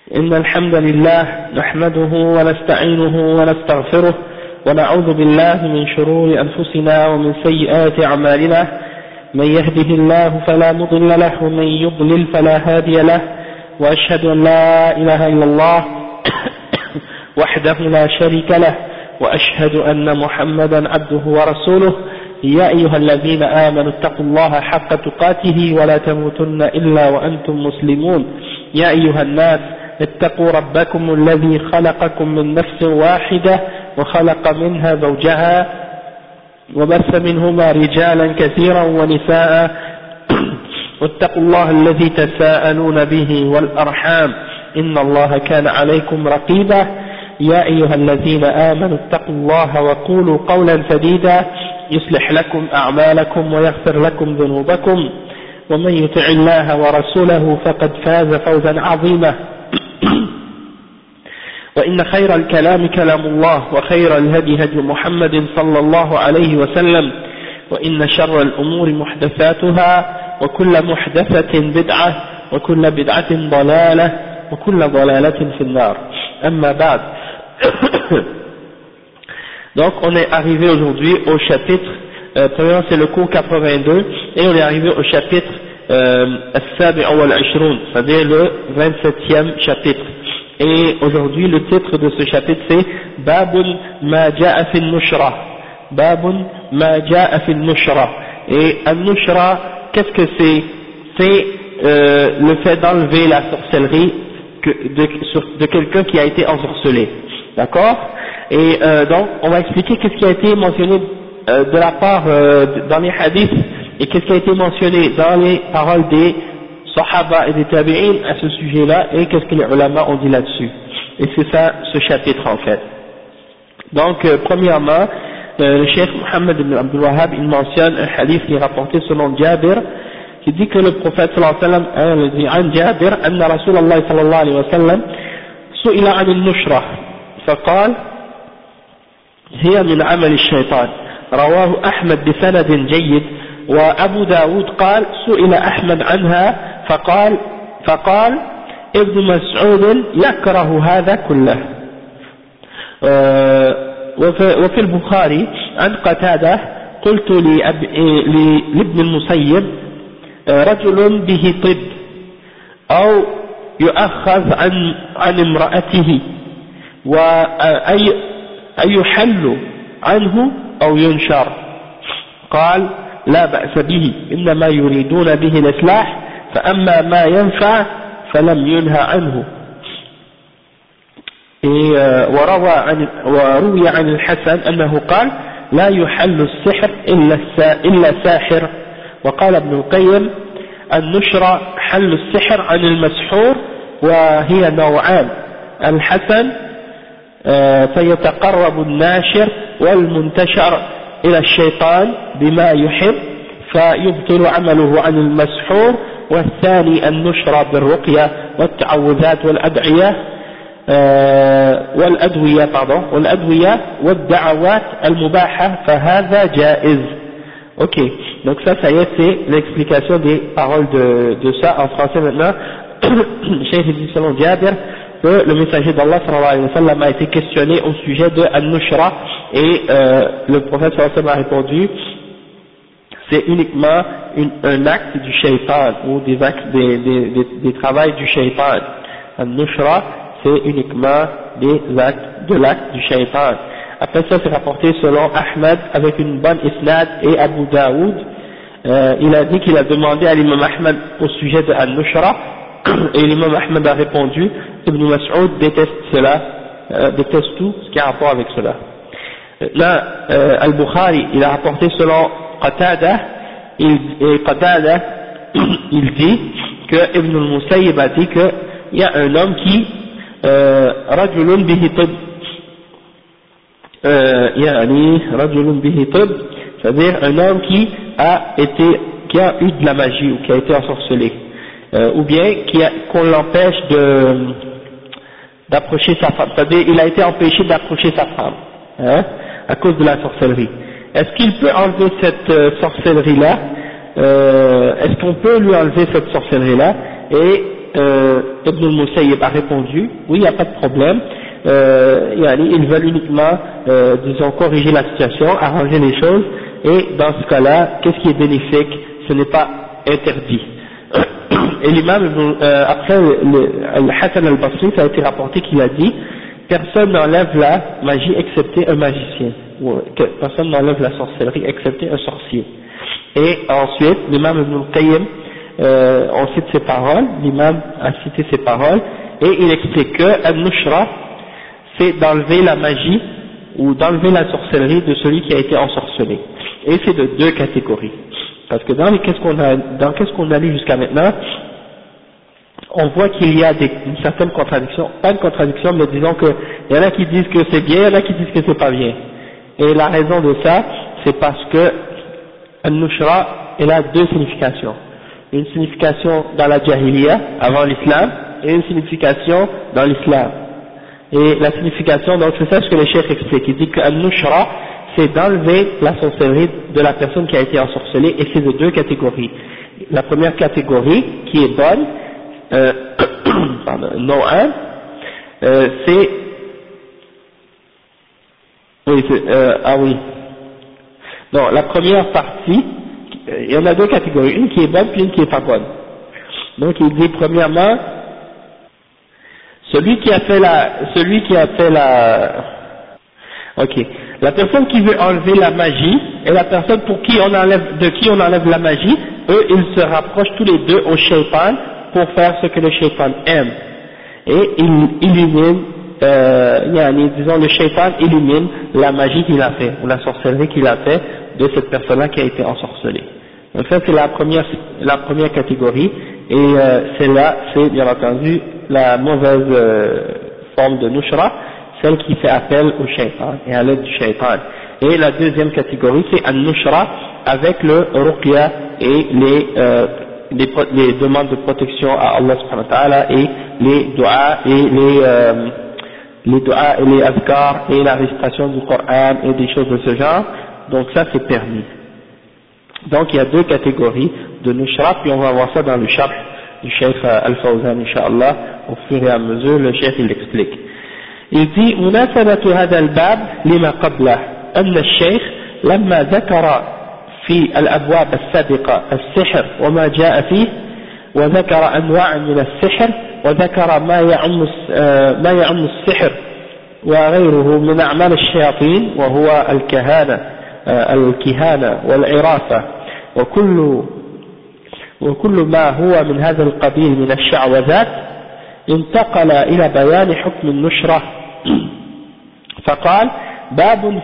إن الحمد لله نحمده ونستعينه ونستغفره ونعوذ بالله من شرور أنفسنا ومن سيئات أعمالنا من يهده الله فلا مضل له ومن يضلل فلا هادي له وأشهد أن لا إله إلا الله وحده لا شريك له وأشهد أن محمدا عبده ورسوله يا أيها الذين آمنوا اتقوا الله حق تقاته ولا تموتن إلا وأنتم مسلمون يا أيها الناس اتقوا ربكم الذي خلقكم من نفس واحدة وخلق منها زوجها وبث منهما رجالا كثيرا ونساء واتقوا الله الذي تساءلون به والأرحام إن الله كان عليكم رقيبا يا أيها الذين آمنوا اتقوا الله وقولوا قولا سديدا يصلح لكم أعمالكم ويغفر لكم ذنوبكم ومن يطع الله ورسوله فقد فاز فوزا عظيما وإن خير الكلام كلام الله وخير الهدي هدي محمد صلى الله عليه وسلم وإن شر الأمور محدثاتها وكل محدثة بدعة وكل بدعة ضلالة وكل ضلالة في النار أما بعد. Donc on est arrivé aujourd'hui au chapitre, premièrement c'est le cours 82 et on est arrivé au chapitre As-Sabi'a wal-Ashrun, c'est-à-dire le 27e chapitre. Et aujourd'hui le titre de ce chapitre c'est Babun ma ja'a fi al-nushra. Babun ma ja'a fi al-nushra. Et al-nushra, qu'est-ce que c'est? C'est le fait d'enlever la sorcellerie de quelqu'un qui a été ensorcelé. D'accord? Et donc on va expliquer qu'est-ce qui a été mentionné de la part dans les hadiths et qu'est-ce qui a été mentionné dans les paroles des Sahaba et des Tabi'in à ce sujet-là et qu'est-ce que les ulama ont dit là-dessus. Et c'est ça ce chapitre en fait. Donc premièrement, le Cheikh Mohammed ibn Abdul Wahhab il mentionne un hadith qui est rapporté selon Jabir qui dit que le prophète sallallahu alayhi wa sallam dit عن جابر أن رسول الله صلى الله عليه وسلم سئل عن النشرة فقال هي من عمل الشيطان رواه أحمد بسند جيد وأبو داود قال سئل أحمد عنها فقال ابن مسعود يكره هذا كله. وفي البخاري عن قتادة قلت لابن المسيب رجل به طب أو يؤخذ عن امرأته وأي يحل عنه أو ينشر قال لا بأس به إنما يريدون به الإصلاح فأما ما ينفع فلم ينهى عنه. وروي عن الحسن أنه قال لا يحل السحر إلا ساحر. وقال ابن القيم النشر حل السحر عن المسحور وهي نوعان الحسن فيتقرب الناشر والمنتشر إلى الشيطان بما يحب فيبطل عمله عن المسحور والثاني النشر بالرقية والتعوذات والأدوية والدعوات المباحة فهذا جائز. Ok, donc ça y est, c'est l'explication des paroles de ça en français maintenant. Cheikh dit selon Jabir que le messager d'Allah sallallahu alayhi wa sallam a été questionné au sujet de Al-Nushra et le prophète sallallahu alayhi wa sallam a répondu c'est uniquement un acte du shaitan ou des actes des travails du shaitan. Al-Nushra c'est uniquement des actes de l'acte du shaitan. Après ça c'est rapporté selon Ahmed avec une bonne isnad et Abu Daoud. Il a dit qu'il a demandé à l'imam Ahmed au sujet de Al-Nushra et l'imam Ahmed a répondu Ibn Mas'ud déteste cela, déteste tout ce qui a rapport avec cela. Là Al-Bukhari il a rapporté selon Qatada il dit que Ibn al-Musayyib a dit qu'il y a un homme qui rajulun bihi tib rajulun bihi tib, c'est-à-dire un homme qui a eu de la magie ou qui a été ensorcelé ou bien qu'on l'empêche d'approcher sa femme, c'est-à-dire il a été empêché d'approcher sa femme à cause de la sorcellerie. Est-ce qu'il peut enlever cette sorcellerie-là? Est-ce qu'on peut lui enlever cette sorcellerie-là? Et Ibn al-Musayyib a répondu, oui, il n'y a pas de problème, ils veulent uniquement, disons, corriger la situation, arranger les choses, et dans ce cas-là, qu'est-ce qui est bénéfique? Ce n'est pas interdit. Et l'imam, après Al-Hassan al-Basri, ça a été rapporté qu'il a dit, personne n'enlève la magie excepté un magicien, ou personne n'enlève la sorcellerie excepté un sorcier. Et ensuite, l'imam Ibn al-Qayyim, on cite ses paroles, l'imam a cité ses paroles, et il explique que Al-Nushra, c'est d'enlever la magie, ou d'enlever la sorcellerie de celui qui a été ensorcelé. Et c'est de deux catégories. Parce que dans qu'est-ce qu'on a lu jusqu'à maintenant, on voit qu'il y a une certaine contradiction, pas une contradiction, mais disons que il y en a qui disent que c'est bien, il y en a qui disent que c'est pas bien. Et la raison de ça, c'est parce que Al-Nushra, elle a deux significations. Une signification dans la Jahiliya, avant l'islam, et une signification dans l'islam. Et la signification, donc c'est ça ce que le chef explique, il dit que Al-Nushra, c'est d'enlever la sorcellerie de la personne qui a été ensorcelée, et c'est de deux catégories. La première catégorie, qui est bonne, non 1, c'est, oui, non, la première partie, il y en a deux catégories, une qui est bonne puis une qui est pas bonne. Donc il dit premièrement, celui qui a fait la personne qui veut enlever la magie et la personne de qui on enlève la magie, eux ils se rapprochent tous les deux au shaitan pour faire ce que le shaitan aime. Et il illumine, disons le shaitan illumine la magie qu'il a fait, ou la sorcellerie qu'il a fait de cette personne-là qui a été ensorcelée. Donc ça c'est la première catégorie, et celle-là c'est bien entendu la mauvaise forme de nushra, celle qui fait appel au shaitan et à l'aide du shaitan. Et la deuxième catégorie c'est an-nushra avec le ruqya et les demandes de protection à Allah subhanahu wa ta'ala et les du'as et les du'as et les azkar et la récitation du Coran et des choses de ce genre. Donc ça c'est permis. Donc il y a deux catégories de nushra, puis on va voir ça dans le sharh du Cheikh Al-Fawzan Inch'Allah au fur et à mesure. Le Cheikh il explique. Il dit مناسبة هذا الباب لما قبله أن الشيخ لما ذكر في الأبواب السابقة السحر وما جاء فيه وذكر أنواع من السحر وذكر ما يعم السحر وغيره من أعمال الشياطين وهو الكهانة والعرافة وكل ما هو من هذا القبيل من الشعوذات انتقل إلى بيان حكم النشرة فقال باب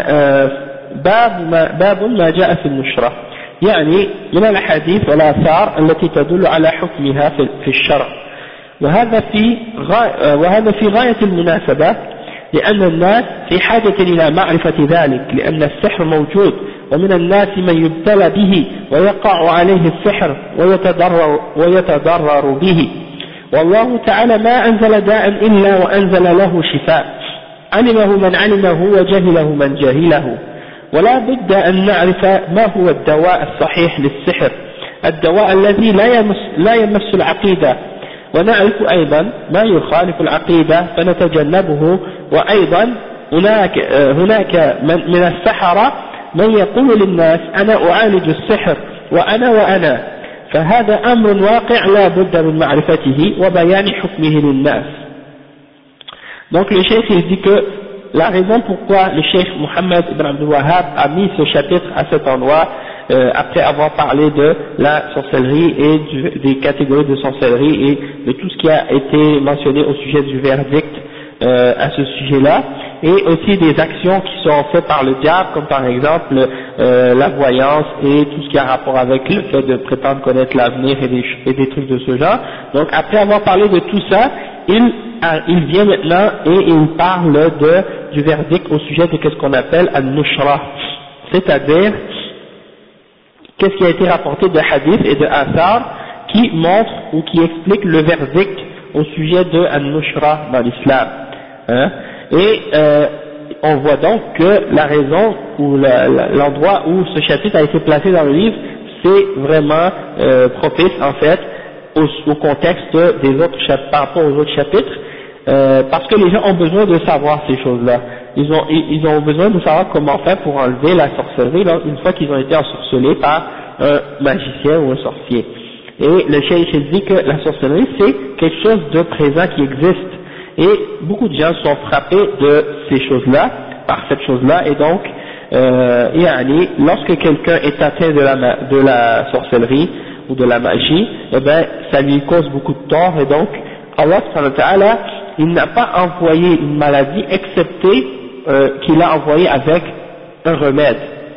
ما جاء في النشرة، يعني من الأحاديث والآثار التي تدل على حكمها في الشرع، وهذا في غاية المناسبة لأن الناس في حاجة إلى معرفة ذلك، لأن السحر موجود ومن الناس من يبتلى به ويقع عليه السحر ويتضرر به، والله تعالى ما أنزل داء إلا وأنزل له شفاء علمه من علمه وجهله من جهله، ولا بد أن نعرف ما هو الدواء الصحيح للسحر، الدواء الذي لا يمس العقيدة، ونعرف أيضا ما يخالف العقيدة فنتجنبه، وأيضا هناك من السحرة من يقول للناس أنا أعالج السحر وأنا فهذا أمر واقع لا بد من معرفته وبيان حكمه للناس. Donc le cheikh il dit que la raison pourquoi le cheikh Mohammed ibn Abdul Wahhab a mis ce chapitre à cet endroit, après avoir parlé de la sorcellerie et des catégories de sorcellerie et de tout ce qui a été mentionné au sujet du verdict à ce sujet-là, et aussi des actions qui sont faites par le diable, comme par exemple la voyance et tout ce qui a rapport avec le fait de prétendre connaître l'avenir et des trucs de ce genre. Donc après avoir parlé de tout ça, il vient maintenant et il parle du verdict au sujet de ce qu'on appelle al-nushra, c'est-à-dire qu'est-ce qui a été rapporté de hadith et de athar qui montre ou qui explique le verdict au sujet de al-nushra dans l'islam. Et on voit donc que la raison ou l'endroit où ce chapitre a été placé dans le livre, c'est vraiment propice en fait au contexte des autres chapitres, par rapport aux autres chapitres, parce que les gens ont besoin de savoir ces choses-là. Ils ont besoin de savoir comment faire pour enlever la sorcellerie une fois qu'ils ont été ensorcelés par un magicien ou un sorcier. Et le cheikh dit que la sorcellerie c'est quelque chose de présent qui existe. Et beaucoup de gens sont frappés de ces choses-là, par cette chose-là, et donc, lorsque quelqu'un est atteint de la sorcellerie ou de la magie, eh ben, ça lui cause beaucoup de tort, et donc, Allah subhanahu wa ta'ala, il n'a pas envoyé une maladie, excepté qu'il a envoyé avec un remède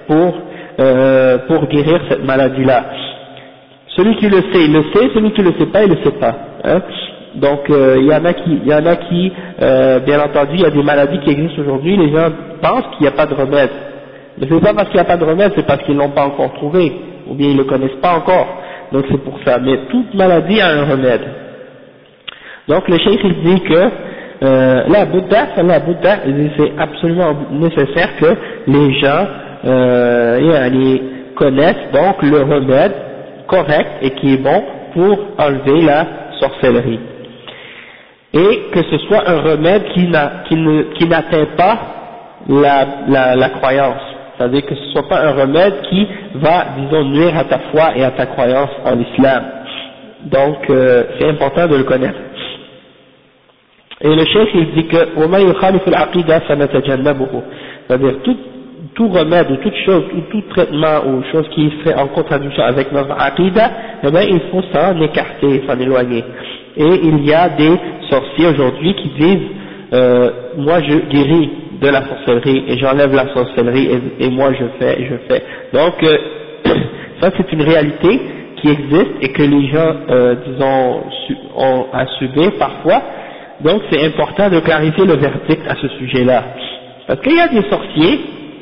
pour guérir cette maladie-là. Celui qui le sait, il le sait, celui qui le sait pas, il le sait pas. Hein. Donc il y en a qui, bien entendu, il y a des maladies qui existent aujourd'hui, les gens pensent qu'il n'y a pas de remède. Mais c'est pas parce qu'il n'y a pas de remède, c'est parce qu'ils l'ont pas encore trouvé, ou bien ils le connaissent pas encore. Donc c'est pour ça. Mais toute maladie a un remède. Donc le cheikh il dit que la Bouddha, c'est absolument nécessaire que les gens connaissent donc le remède correct et qui est bon pour enlever la sorcellerie. Et que ce soit un remède qui n'atteint pas la croyance. C'est-à-dire que ce ne soit pas un remède qui va, disons, nuire à ta foi et à ta croyance en l'islam. Donc, c'est important de le connaître. Et le cheikh, il dit que وَمَا يُخَالِفُ الْعَقِيدَةَ فَنَتَجَنَّبُهُ. C'est-à-dire, tout remède ou toute chose, ou tout traitement ou chose qui serait en contradiction avec notre aqidah, eh bien, il faut s'en écarter, s'en éloigner. Et il y a des sorciers aujourd'hui qui disent, moi je guéris de la sorcellerie et j'enlève la sorcellerie et moi je fais. Donc, ça c'est une réalité qui existe et que les gens, disons, ont à subir parfois. Donc c'est important de clarifier le verdict à ce sujet-là. Parce qu'il y a des sorciers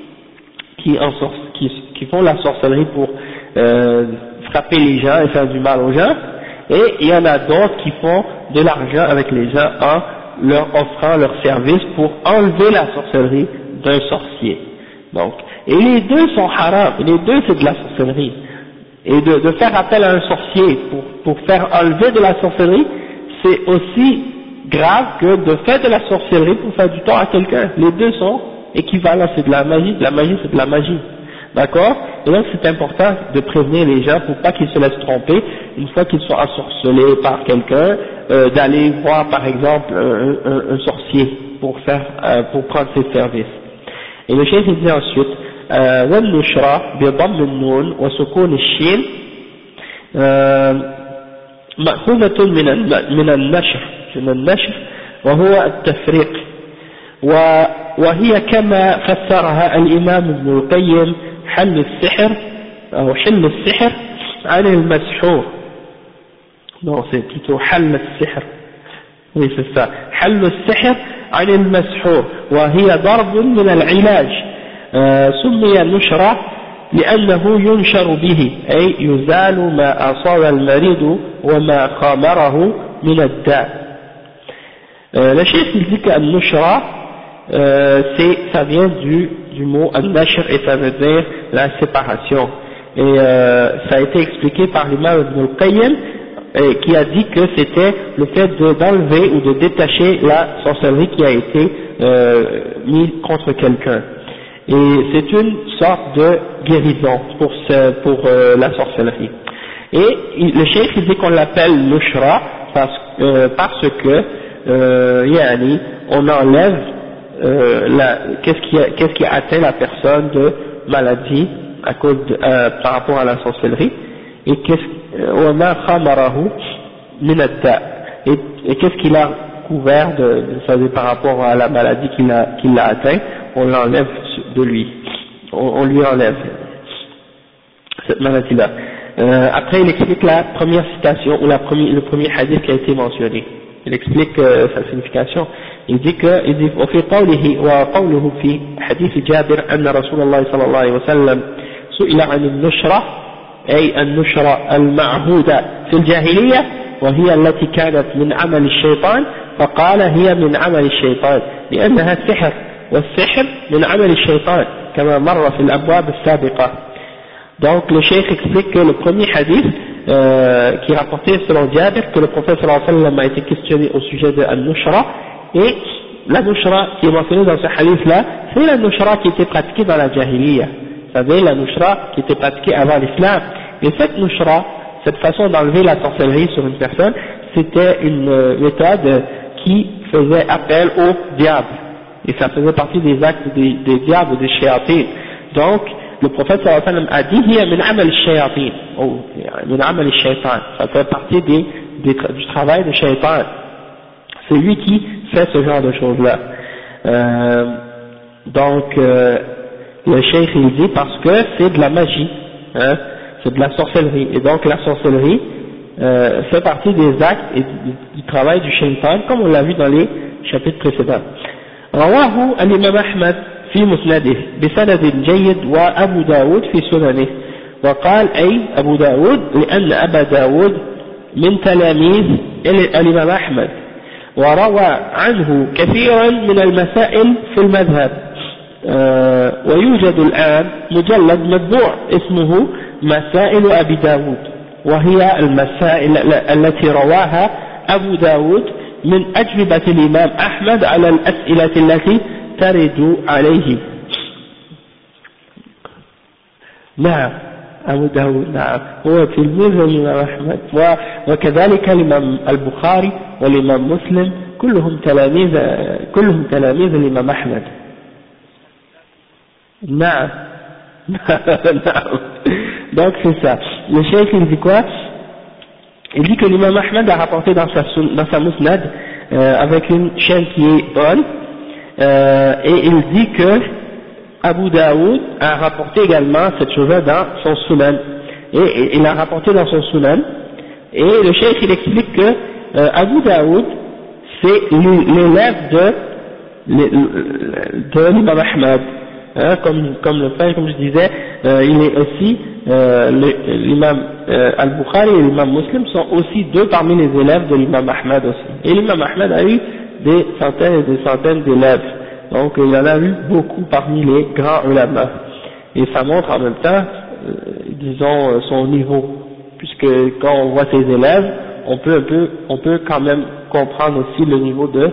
qui font la sorcellerie pour frapper les gens et faire du mal aux gens, et il y en a d'autres qui font de l'argent avec les gens en leur offrant leur service pour enlever la sorcellerie d'un sorcier. Donc, et les deux sont haram, les deux c'est de la sorcellerie. Et de faire appel à un sorcier pour faire enlever de la sorcellerie, c'est aussi grave que de faire de la sorcellerie pour faire du tort à quelqu'un. Les deux sont équivalents, c'est de la magie c'est de la magie. D'accord? Et donc c'est important de prévenir les gens pour pas qu'ils se laissent tromper une fois qu'ils sont ensorcelés par quelqu'un, d'aller voir par exemple un sorcier pour prendre ses services. Et le cheikh dit ensuite والنشرة بضم النون وسكون الشين مأخوذة من النشر وهو التفريق وهي كما فسرها الإمام ابن القيم حل السحر عن المسحور. Non, c'est plutôt حل السحر. Oui, c'est ça. حل السحر عن المسحور وهي ضرب من العلاج. سمي النشرة لأنه ينشر به أي يزال ما أصاب المريض وما خامره من الداء. Le cheikh il dit que al-nushra ça vient du mot al-nashr et ça veut dire la séparation. Et ça a été expliqué par l'imam Ibn al-Qayyim qui a dit que c'était le fait d'enlever ou de détacher la sorcellerie qui a été mise contre quelqu'un. Et c'est une sorte de guérison pour la sorcellerie. Et le cheikh il dit qu'on l'appelle nushra parce que on enlève qu'est-ce qui atteint la personne de maladie à cause par rapport à la sorcellerie, et qu'est-ce qu'il a couvert par rapport à la maladie qu'il a atteint, on l'enlève de lui, on lui enlève cette maladie-là. Après il explique la première citation ou le premier hadith qui a été mentionné. Il explique sa signification. Il dit وفي قوله في حديث جابر أن رسول الله صلى الله عليه وسلم سئل عن النشرة أي النشرة المعهودة في الجاهلية وهي التي كانت من عمل الشيطان فقال هي من عمل الشيطان لأنها سحر والسحر من عمل الشيطان كما مر في الأبواب السابقة. Donc le cheikh explique que le premier hadith qui rapportait selon Jabir que le prophète sallallahu alayhi wa sallam a été questionné au sujet de An-Nushra, et la Nushra qui est mentionnée dans ce hadith là, c'est la Nushra qui était pratiquée dans la Jahiliya, vous savez, la Nushra qui était pratiquée avant l'islam. Et cette Nushra, cette façon d'enlever la sorcellerie sur une personne, c'était une méthode qui faisait appel au diable, et ça faisait partie des actes des diables, des shayatin. Donc le prophète sallallahu alayhi wa sallam a dit hiya min amal shayatin, ou min amal shaytan, ça fait partie du travail des shaytan, c'est lui qui fait ce genre de choses là. Donc le cheikh il dit parce que c'est de la magie, hein, c'est de la sorcellerie, et donc la sorcellerie fait partie des actes et du travail du shaytan, comme on l'a vu dans les chapitres précédents. رواه الإمام أحمد في مسنده بسند جيد وأبو داود في سننه، وقال أي أبو داود لأن أبا داود من تلاميذ الإمام أحمد، وروى عنه كثيرا من المسائل في المذهب، ويوجد الآن مجلد مطبوع اسمه مسائل أبي داود، وهي المسائل التي رواها أبو داود من أجوبة الإمام أحمد على الأسئلة التي ترد عليه. نعم أبو داود نعم هو تلميذ الإمام أحمد، وكذلك الإمام البخاري والإمام مسلم كلهم تلاميذ الإمام أحمد. نعم نعم. Donc c'est ça. Le cheikh il dit quoi? Il dit que l'imam Ahmed a rapporté dans sa musnad avec une chaîne qui est bonne, et il dit que Abu Daoud a rapporté également cette chose-là dans son sunan, et il a rapporté dans son sunan, et le cheikh il explique que Abu Daoud c'est l'élève de l'imam Ahmed, hein, comme le frère, comme je disais, il est aussi l'imam al-Bukhari et l'imam Muslim sont aussi deux parmi les élèves de l'imam Ahmed aussi. Et l'imam Ahmed a eu des centaines et des centaines d'élèves, donc il en a eu beaucoup parmi les grands ulama. Et ça montre en même temps, disons, son niveau, puisque quand on voit ses élèves, on peut quand même comprendre aussi le niveau de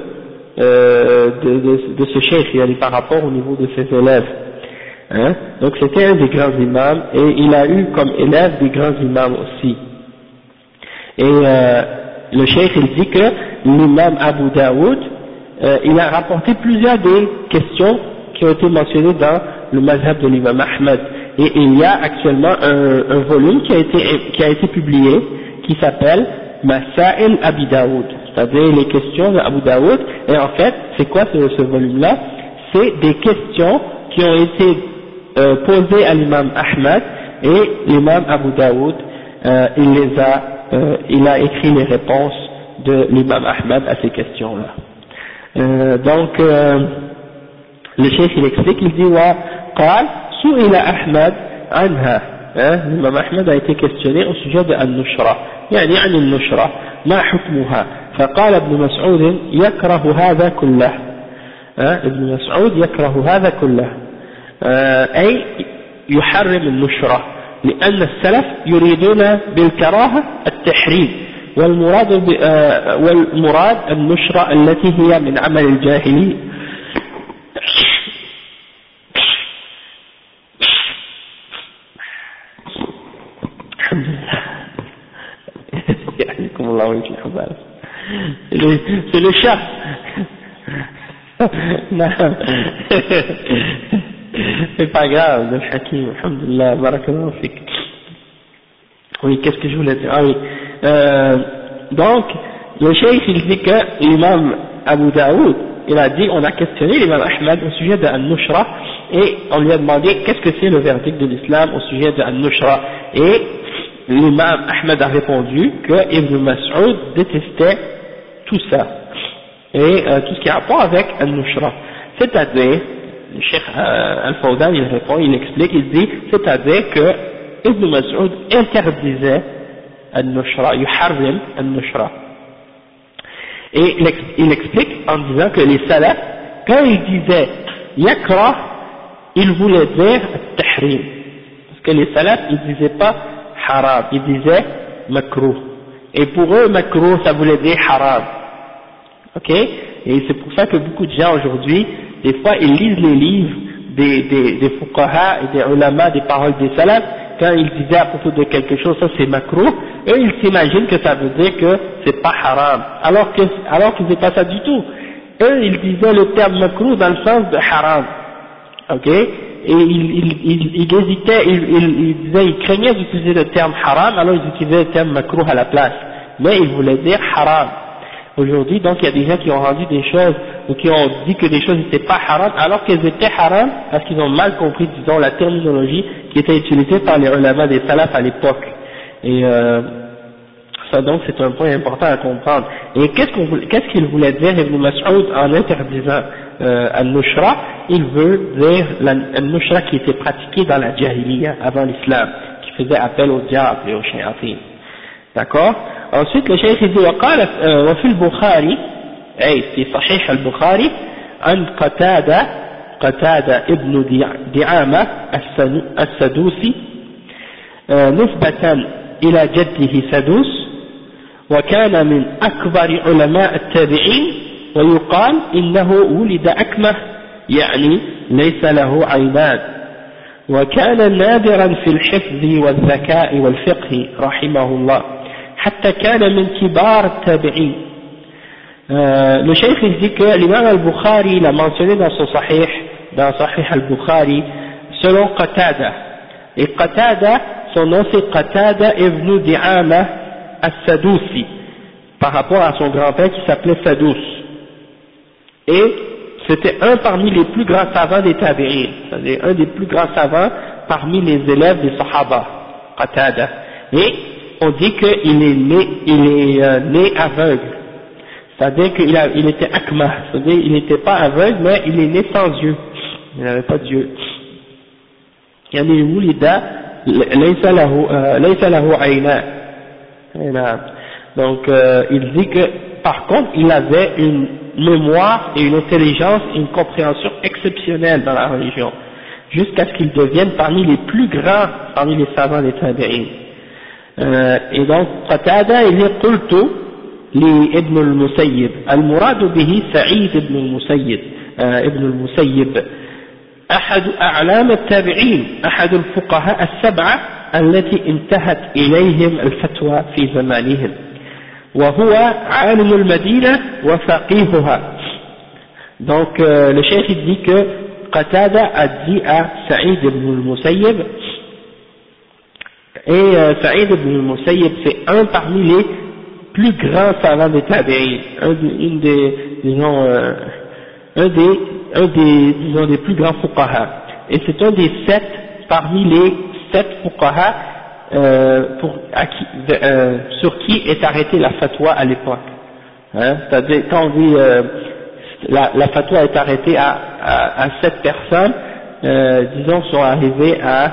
ce cheikh par rapport au niveau de ses élèves. Hein? Donc c'était un des grands imams, et il a eu comme élève des grands imams aussi. Et le cheikh il dit que l'imam Abu Daoud il a rapporté plusieurs des questions qui ont été mentionnées dans le mazhab de l'imam Ahmed, et il y a actuellement un volume qui a été publié qui s'appelle Masail Abi Daoud, c'est-à-dire les questions d'Abu Daoud. Et en fait c'est quoi ce volume là? C'est des questions qui ont été posées à l'imam Ahmed, et l'imam Abu Daoud il a écrit les réponses de l'imam Ahmed à ces questions là. Donc le cheikh il explique, il dit wa qal su'ila Ahmed anha, l'imam Ahmed a été questionné au sujet de An-Nushra, يعني عن النشرة ما حكمها، فقال ابن مسعود يكره هذا كله، ابن مسعود يكره هذا كله، أي يحرم النشرة، لأن السلف يريدون بالكراهة التحريم، والمراد النشرة التي هي من عمل الجاهلية. الحمد لله. يحييكم الله ويصلح بالكم. C'est le chat. Non. C'est pas grave, le Hakim, alhamdulillah, barakallahu fik. Oui, qu'est-ce que je voulais dire? Ah oui. Donc, le cheikh il dit que l'imam Abu Daoud, il a dit, on a questionné l'imam Ahmed au sujet de An-Nushra, et on lui a demandé qu'est-ce que c'est le verdict de l'islam au sujet de An-Nushra, et l'imam Ahmed a répondu que Ibn Mas'ud détestait tout ça, et tout ce qui a rapport avec An-Nushra, c'est-à-dire, le cheikh Al-Fawdan il répond, il explique, il dit, c'est-à-dire que Ibn Mas'ud interdisait An-Nushra, yuharrim An-Nushra, et il explique en disant que les salafs, quand ils disaient yakra, ils voulaient dire tahrim, parce que les salafs ils disaient pas haram, ils disaient makruh. Et pour eux, makruh, ça voulait dire haram. Ok? Et c'est pour ça que beaucoup de gens aujourd'hui, des fois, ils lisent les livres des fuqaha et des ulama, des paroles des salafs, quand ils disaient à propos de quelque chose, ça c'est makruh, eux ils s'imaginent que ça veut dire que c'est pas haram, alors que c'est pas ça du tout. Eux ils disaient le terme makruh dans le sens de haram, ok, et ils hésitaient, ils disaient, ils craignaient d'utiliser le terme haram, alors ils utilisaient le terme makruh à la place, mais ils voulaient dire haram. Aujourd'hui, donc, il y a des gens qui ont rendu des choses, ou qui ont dit que des choses n'étaient pas haram, alors qu'elles étaient haram, parce qu'ils ont mal compris, disons, la terminologie qui était utilisée par les ulama des salafs à l'époque. Et ça, donc, c'est un point important à comprendre. Et qu'est-ce qu'il voulait dire Ibn Mas'ud en interdisant al-nushra? Il veut dire al-nushra qui était pratiquée dans la jahiliya, avant l'islam, qui faisait appel au diable et aux shayatin. D'accord. Ensuite le cheikh dit وقال وفي البخاري أي في صحيح البخاري عن قتادة ابن دعامة السدوسي نسبة إلى جده سدوس وكان من أكبر علماء التابعين ويقال إنه ولد أكمه يعني ليس له عينان وكان نادرا في الحفظ والذكاء والفقه رحمه الله حتى كان من كبار التابعين. Le cheikh dit que l'imam al-Bukhari l'a mentionné dans son sahih, dans sahih al-Bukhari, selon Qatada. Et Qatada, son nom c'est Qatada ibn Di'ama as-Sadusi, par rapport à son grand-père qui s'appelait Sadous. Et c'était un parmi les plus grands savants des tabi'in, c'est-à-dire un des plus grands savants parmi les élèves des Sahaba, Qatada. Et on dit qu'il est né aveugle, c'est-à-dire qu'il était akmah, c'est-à-dire il n'était pas aveugle, mais il est né sans yeux, il n'avait pas d'yeux. يعني ولد ليس له عينان. Donc il dit que par contre il avait une mémoire et une intelligence et une compréhension exceptionnelle dans la religion, jusqu'à ce qu'il devienne parmi les plus grands parmi les savants des tabi'in. Et donc Qatada il dit قلت لابن المسيب المراد به سعيد بن المسيب ابن المسيب أحد أعلام التابعين أحد الفقهاء السبعة التي انتهت إليهم الفتوى في زمانهم وهو عالم المدينة وفقيهها. Donc le cheikh dit que Qatada a dit à Saïd ibn al-Musayyib, et Saïd ibn al-Musayyib c'est un parmi les plus grands savants des tabi'in, disons des plus grands fuqaha, et c'est un des 7 parmi les 7 fuqaha sur qui est arrêtée la fatwa à l'époque, hein, c'est-à-dire quand on dit la fatwa est arrêtée à 7 personnes, disons sont arrivés à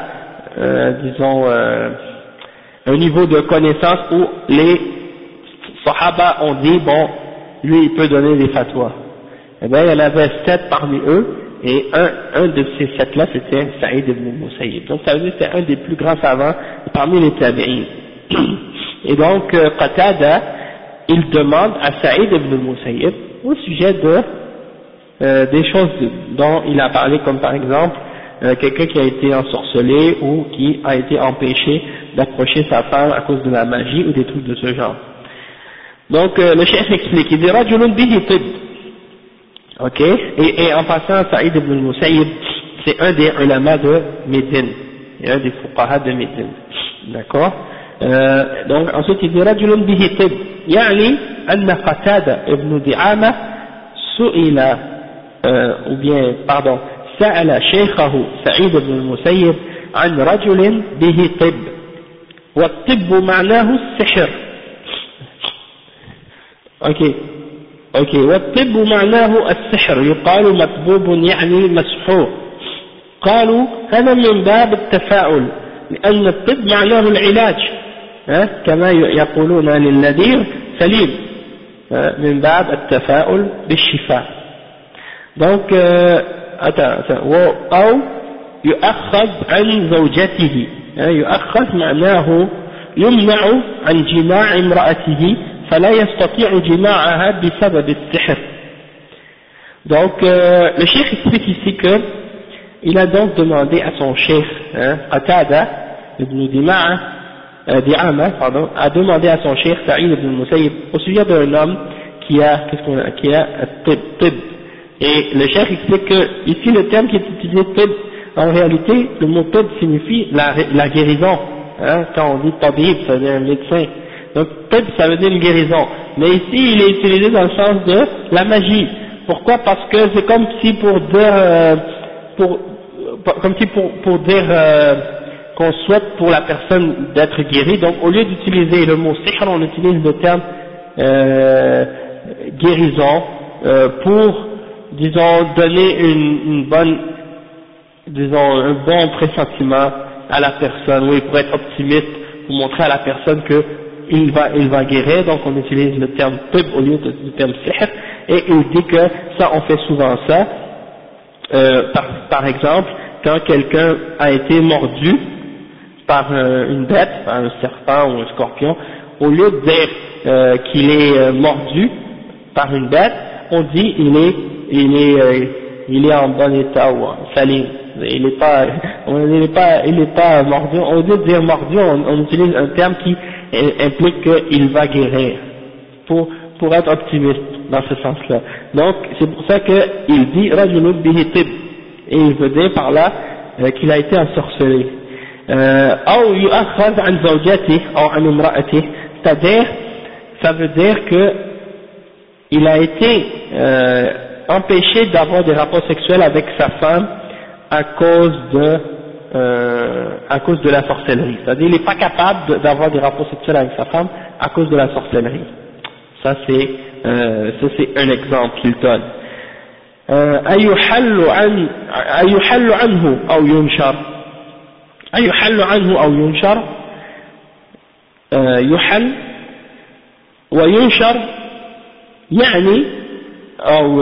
un niveau de connaissance où les Sahaba ont dit bon, lui il peut donner des fatwas. Eh bien il y en avait 7 parmi eux, et un de ces 7 là c'était Saïd ibn al-Musayyib. Donc ça veut dire que c'était un des plus grands savants parmi les tabi'in. Et donc Qatada il demande à Saïd ibn al-Musayyib au sujet de des choses dont il a parlé, comme par exemple quelqu'un qui a été ensorcelé ou qui a été empêché d'approcher sa femme à cause de la magie ou des trucs de ce genre. Donc le cheikh explique, il dit rajulun bihi tib, ok, et en passant Saïd ibn al-Musayyib c'est un des ulama de Médine, et un des fuqaha de Médine, d'accord. Donc ensuite il dit rajulun bihi tib, يعني أن قتادة ابن دعامة سئل ou bien pardon سأل شيخه سعيد بن المسيب عن رجل به طب والطب معناه السحر. اوكي والطب معناه السحر يقال مطبوب يعني مسحور. قالوا هذا من باب التفاؤل لأن الطب معناه العلاج كما يقولون للنذير سليم من باب التفاؤل بالشفاء. Donc أو يؤخذ عن زوجته يؤخذ معناه يمنع عن جماع امرأته فلا يستطيع جماعها بسبب السحر. Donc le cheikh explique ici que il a donc demandé à son cheikh Qatada ibn Di'ama a demandé à son cheikh Sa'id ibn Musayyib au sujet d'un homme qui a tib. Et le cheikh explique que ici le terme qui est utilisé tib, en réalité le mot tib signifie la guérison, quand on dit tabib ça veut dire un médecin, donc tib ça veut dire une guérison, mais ici il est utilisé dans le sens de la magie. Pourquoi? Parce que c'est comme si pour dire qu'on souhaite pour la personne d'être guérie, donc au lieu d'utiliser le mot sihr, on utilise le terme guérison pour, disons, donner une bonne, disons, un bon pressentiment à la personne, oui, pour être optimiste, pour montrer à la personne que il va guérir, donc on utilise le terme tib au lieu du terme sihr, et il dit que ça, on fait souvent ça, par exemple, quand quelqu'un a été mordu par une bête, par un serpent ou un scorpion, au lieu de dire qu'il est mordu par une bête, on dit il est en bon état ou salim, il n'est pas mordu. Au lieu de dire mordu, on utilise un terme qui implique qu'il va guérir, pour être optimiste dans ce sens-là. Donc c'est pour ça qu'il dit rajulun bihi tib, et il veut dire par là qu'il a été ensorcelé. أو يؤخذ عن زوجته أو عن امرأته, c'est-à-dire ça veut dire que il a été empêché d'avoir des rapports sexuels avec sa femme à cause de la sorcellerie, c'est-à-dire il n'est pas capable d'avoir des rapports sexuels avec sa femme à cause de la sorcellerie. Ça c'est un exemple qu'il donne. أيحل عنه أو ينشر, أيحل عنه أو ينشر, يحل وينشر يعني أو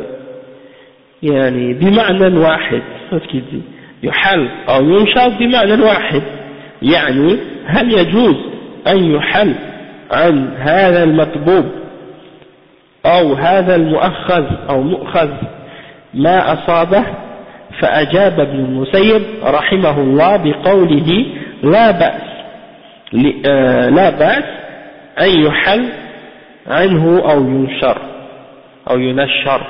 يعني بمعنى واحد, يحل أو ينشر بمعنى واحد, يعني هل يجوز أن يحل عن هذا المطبوب أو هذا المؤخذ أو مؤخذ ما أصابه؟ فأجاب ابن المسيب رحمه الله بقوله لا بأس أن يحل عنه أو ينشر,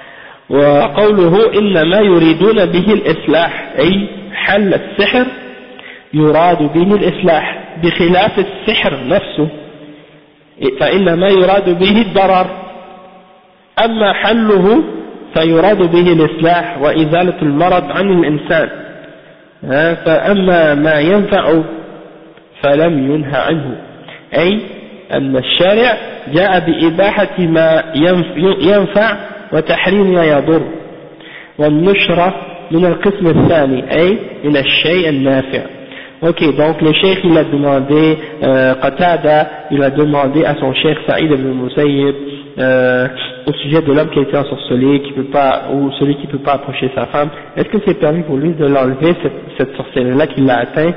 وقوله إنما يريدون به الإصلاح أي حل السحر يراد به الإصلاح بخلاف السحر نفسه فإنما يراد به الضرر, أما حله فيراد به الإصلاح وإزالة المرض عن الإنسان, فأما ما ينفع فلم ينهى عنه, أي أن الشارع جاء بإباحة ما ينفع وتحريم ما يضر, والنشرة من القسم الثاني أي من الشيء النافع. Ok, donc le cheikh il a demandé, Qatada il a demandé à son cheikh Sa'id ibn Musayyib au sujet de l'homme qui a été ensorcelé, qui peut pas, ou celui qui peut pas approcher sa femme, est-ce que c'est permis pour lui de l'enlever, cette sorcellerie-là qui l'a atteint?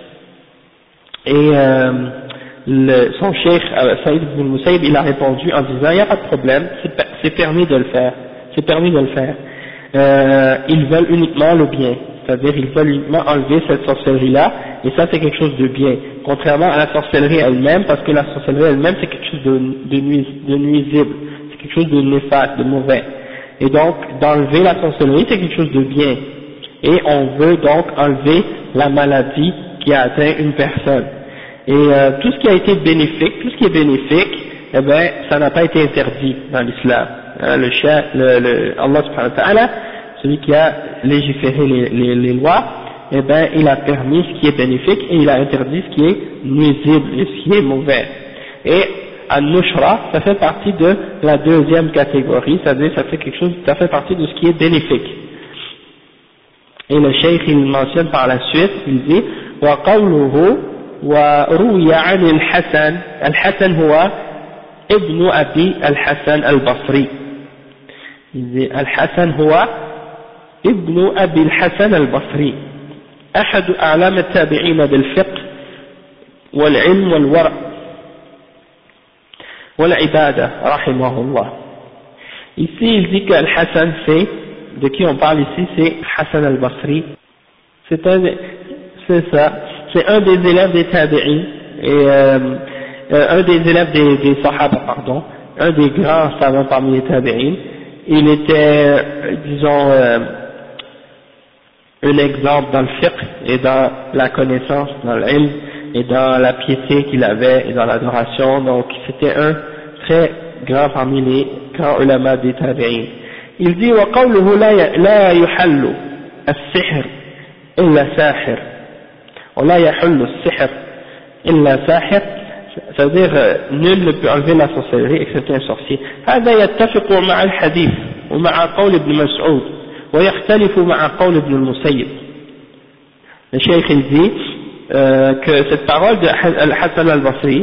Et son cheikh Sa'id ibn Musayyib il a répondu en disant il n'y a pas de problème, c'est permis de le faire, c'est permis de le faire. Ils veulent uniquement le bien, c'est-à-dire ils veulent uniquement enlever cette sorcellerie-là, et ça c'est quelque chose de bien, contrairement à la sorcellerie elle-même, parce que la sorcellerie elle-même c'est quelque chose de nuisible, c'est quelque chose de néfaste, de mauvais, et donc d'enlever la sorcellerie c'est quelque chose de bien, et on veut donc enlever la maladie qui a atteint une personne, et tout ce qui a été bénéfique, tout ce qui est bénéfique, eh ben ça n'a pas été interdit dans l'islam. Allah subhanahu wa ta'ala, celui qui a légiféré les lois, eh ben il a permis ce qui est bénéfique et il a interdit ce qui est nuisible et ce qui est mauvais. Et al-nushra, ça fait partie de la deuxième catégorie, c'est-à-dire ça fait partie de ce qui est bénéfique. Et le cheikh il mentionne par la suite, il dit wa qawluhu wa ruya 'an al-Hasan, al-Hasan huwa ibn Abi al-Hasan al-Basri. Il dit al-Hasan huwa ibn Abi al-Hasan al-Basri, أحد أعلام التابعين بالفقه والعلم والورع والعبادة رحمه الله. Ici il dit que Al-Hassan c'est, de qui on parle ici, c'est Hassan al-Basri, c'est un des élèves des tabi'in et un des élèves des sahaba, pardon, un des grands savants parmi les tabi'in. Il était, disons, un exemple dans le fiqh et dans la connaissance, dans l'ilm et dans la piété qu'il avait et dans l'adoration. Donc c'était un très grand parmi les grands ulama des tabi'in. Il dit وقوله لا يحل السحر إلا ساحر ولا يحل السحر إلا ساحر, c'est-à-dire nul ne peut enlever la sorcellerie excepté un sorcier. هذا يتفق مع الحديث ومع قول ابن مسعود ويختلف مع قول ابن المسيب. Le cheikh il dit que cette parole de Al-Hassan al-Basri,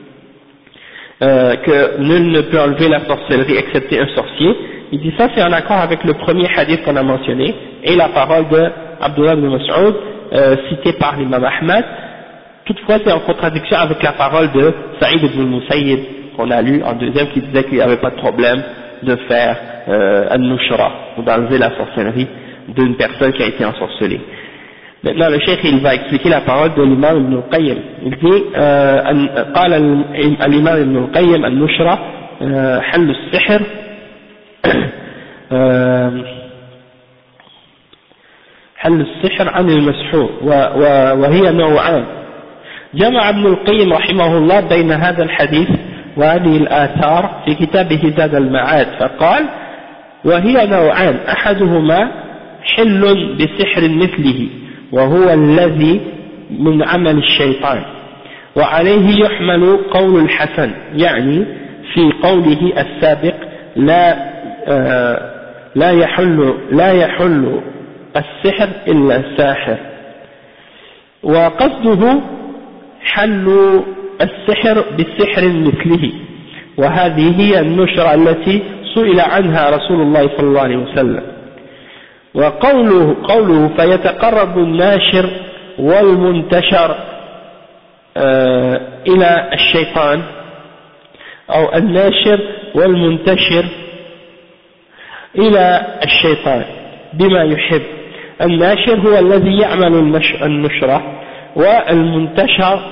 que nul ne peut enlever la sorcellerie excepté un sorcier, il dit ça c'est en accord avec le premier hadith qu'on a mentionné et la parole de Abdullah ibn Mas'ud citée par l'imam Ahmad. Toutefois c'est en contradiction avec la parole de Saïd ibn Musayyib qu'on a lu en deuxième, qui disait qu'il n'y avait pas de problème de faire al-nushra, ou d'enlever la sorcellerie d'une personne qui a été ensorcelée. Maintenant le cheikh il va expliquer la parole de l'imam ibn al-Qayyim. Il dit قال الإمام ابن القيم النشرة حل السحر حل السحر عن المسحور وهي نوعان. جمع ابن القيم رحمه الله بين هذا الحديث وهذه الآثار في كتابه زاد المعاد فقال وهي نوعان أحدهما حل بسحر مثله وهو الذي من عمل الشيطان وعليه يحمل قول الحسن يعني في قوله السابق لا يحل السحر إلا الساحر, وقصده حل السحر بسحر مثله, وهذه هي النشرة التي سئل عنها رسول الله صلى الله عليه وسلم. وقوله فيتقرب الناشر والمنتشر إلى الشيطان, أو الناشر والمنتشر إلى الشيطان بما يحب. الناشر هو الذي يعمل النشرة, والمنتشر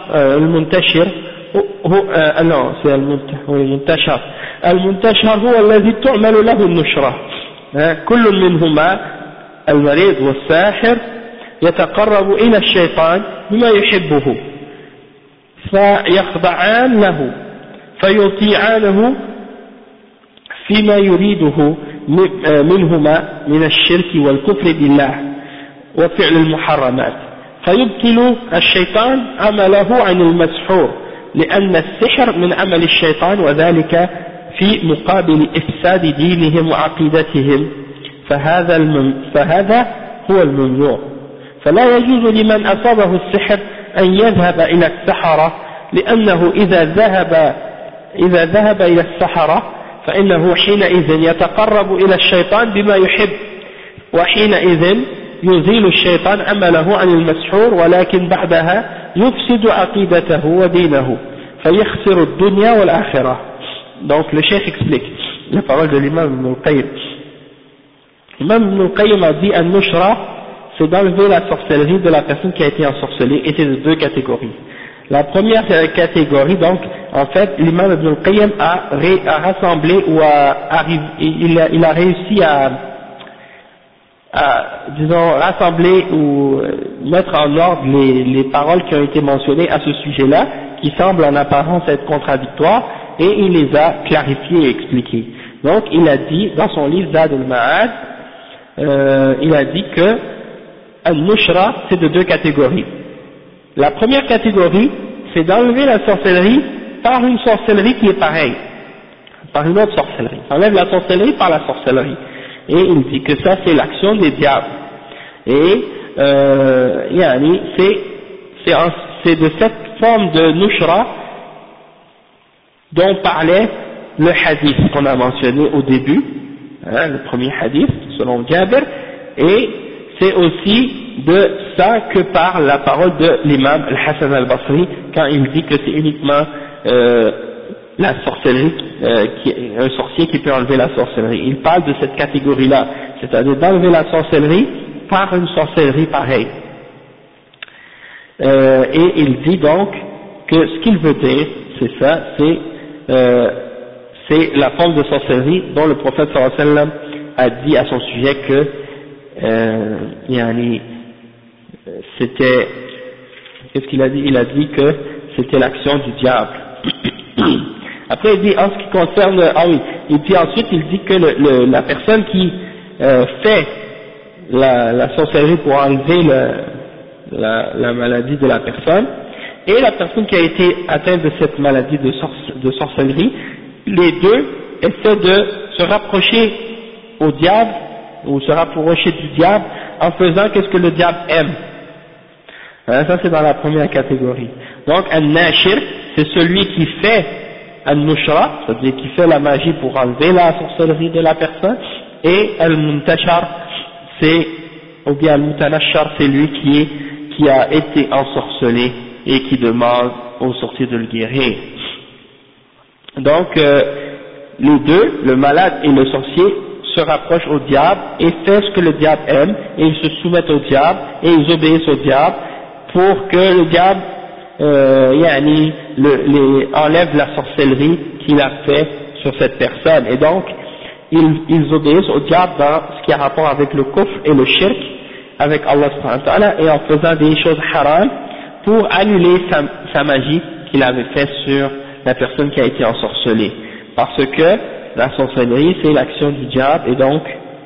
المنتشر هو الذي تعمل له النشرة. كل منهما المريض والساحر يتقرب إلى الشيطان بما يحبه فيخضعان له فيطيعانه فيما يريده منهما من الشرك والكفر بالله وفعل المحرمات, فيبطل الشيطان عمله عن المسحور لأن السحر من عمل الشيطان وذلك في مقابل إفساد دينهم وعقيدتهم, فهذا هو الممنوع. فلا يجوز لمن أصابه السحر أن يذهب إلى السحرة, لأنه إذا ذهب إلى السحرة فإنه حينئذ يتقرب إلى الشيطان بما يحب, وحينئذ يزيل الشيطان عمله عن المسحور, ولكن بعدها يفسد عقيدته ودينه فيخسر الدنيا والآخرة. Donc le cheikh explique la parole de l'imam Ibn al-Qayyim. L'imam Ibn al-Qayyim a dit al-nushra, c'est d'enlever la sorcellerie de la personne qui a été ensorcelée, et c'est de deux catégories. La première catégorie, donc, en fait, l'imam Ibn al-Qayyim a rassemblé ou il a réussi à disons, rassembler ou mettre en ordre les paroles qui ont été mentionnées à ce sujet-là, qui semblent en apparence être contradictoires, et il les a clarifiées et expliquées. Donc, il a dit, dans son livre Zad al-Ma'ad, il a dit que al-nushra, c'est de deux catégories. La première catégorie, c'est d'enlever la sorcellerie par une sorcellerie qui est pareille, par une autre sorcellerie. On enlève la sorcellerie par la sorcellerie. Et il dit que ça, c'est l'action des diables. Et c'est de cette forme de nushra dont parlait le hadith qu'on a mentionné au début, le premier hadith selon Jabir, et c'est aussi de ça que par la parole de l'imam Al-Hassan al-Basri quand il dit que c'est uniquement la sorcellerie, un sorcier qui peut enlever la sorcellerie. Il parle de cette catégorie-là, c'est-à-dire d'enlever la sorcellerie par une sorcellerie pareille. Et il dit donc que ce qu'il veut dire, c'est ça, c'est la forme de sorcellerie dont le prophète sallallahu alayhi wa sallam a dit à son sujet que c'était, qu'est-ce qu'il a dit? Il a dit que c'était l'action du diable. Après il dit en ce qui concerne, et puis ensuite il dit que la personne qui fait la sorcellerie pour enlever la maladie de la personne et la personne qui a été atteinte de cette maladie de sorcellerie, les deux essaient de se rapprocher au diable ou se rapprocher du diable en faisant qu'est-ce que le diable aime. Ça c'est dans la première catégorie. Donc al-nashir, c'est celui qui fait al-nushra, c'est-à-dire qui fait la magie pour enlever la sorcellerie de la personne, et al-muntashar, ou bien al-mutanashar, c'est lui qui a été ensorcelé et qui demande au sorcier de le guérir. Donc les deux, le malade et le sorcier, se rapprochent au diable et font ce que le diable aime, et ils se soumettent au diable et ils obéissent au diable pour que le diable enlève la sorcellerie qu'il a fait sur cette personne. Et donc ils obéissent au diable dans ce qui a rapport avec le kufr et le shirk avec Allah subhanahu wa ta'ala, et en faisant des choses haram pour annuler sa magie qu'il avait fait sur la personne qui a été ensorcelée, parce que la sorcellerie c'est l'action du diable, et donc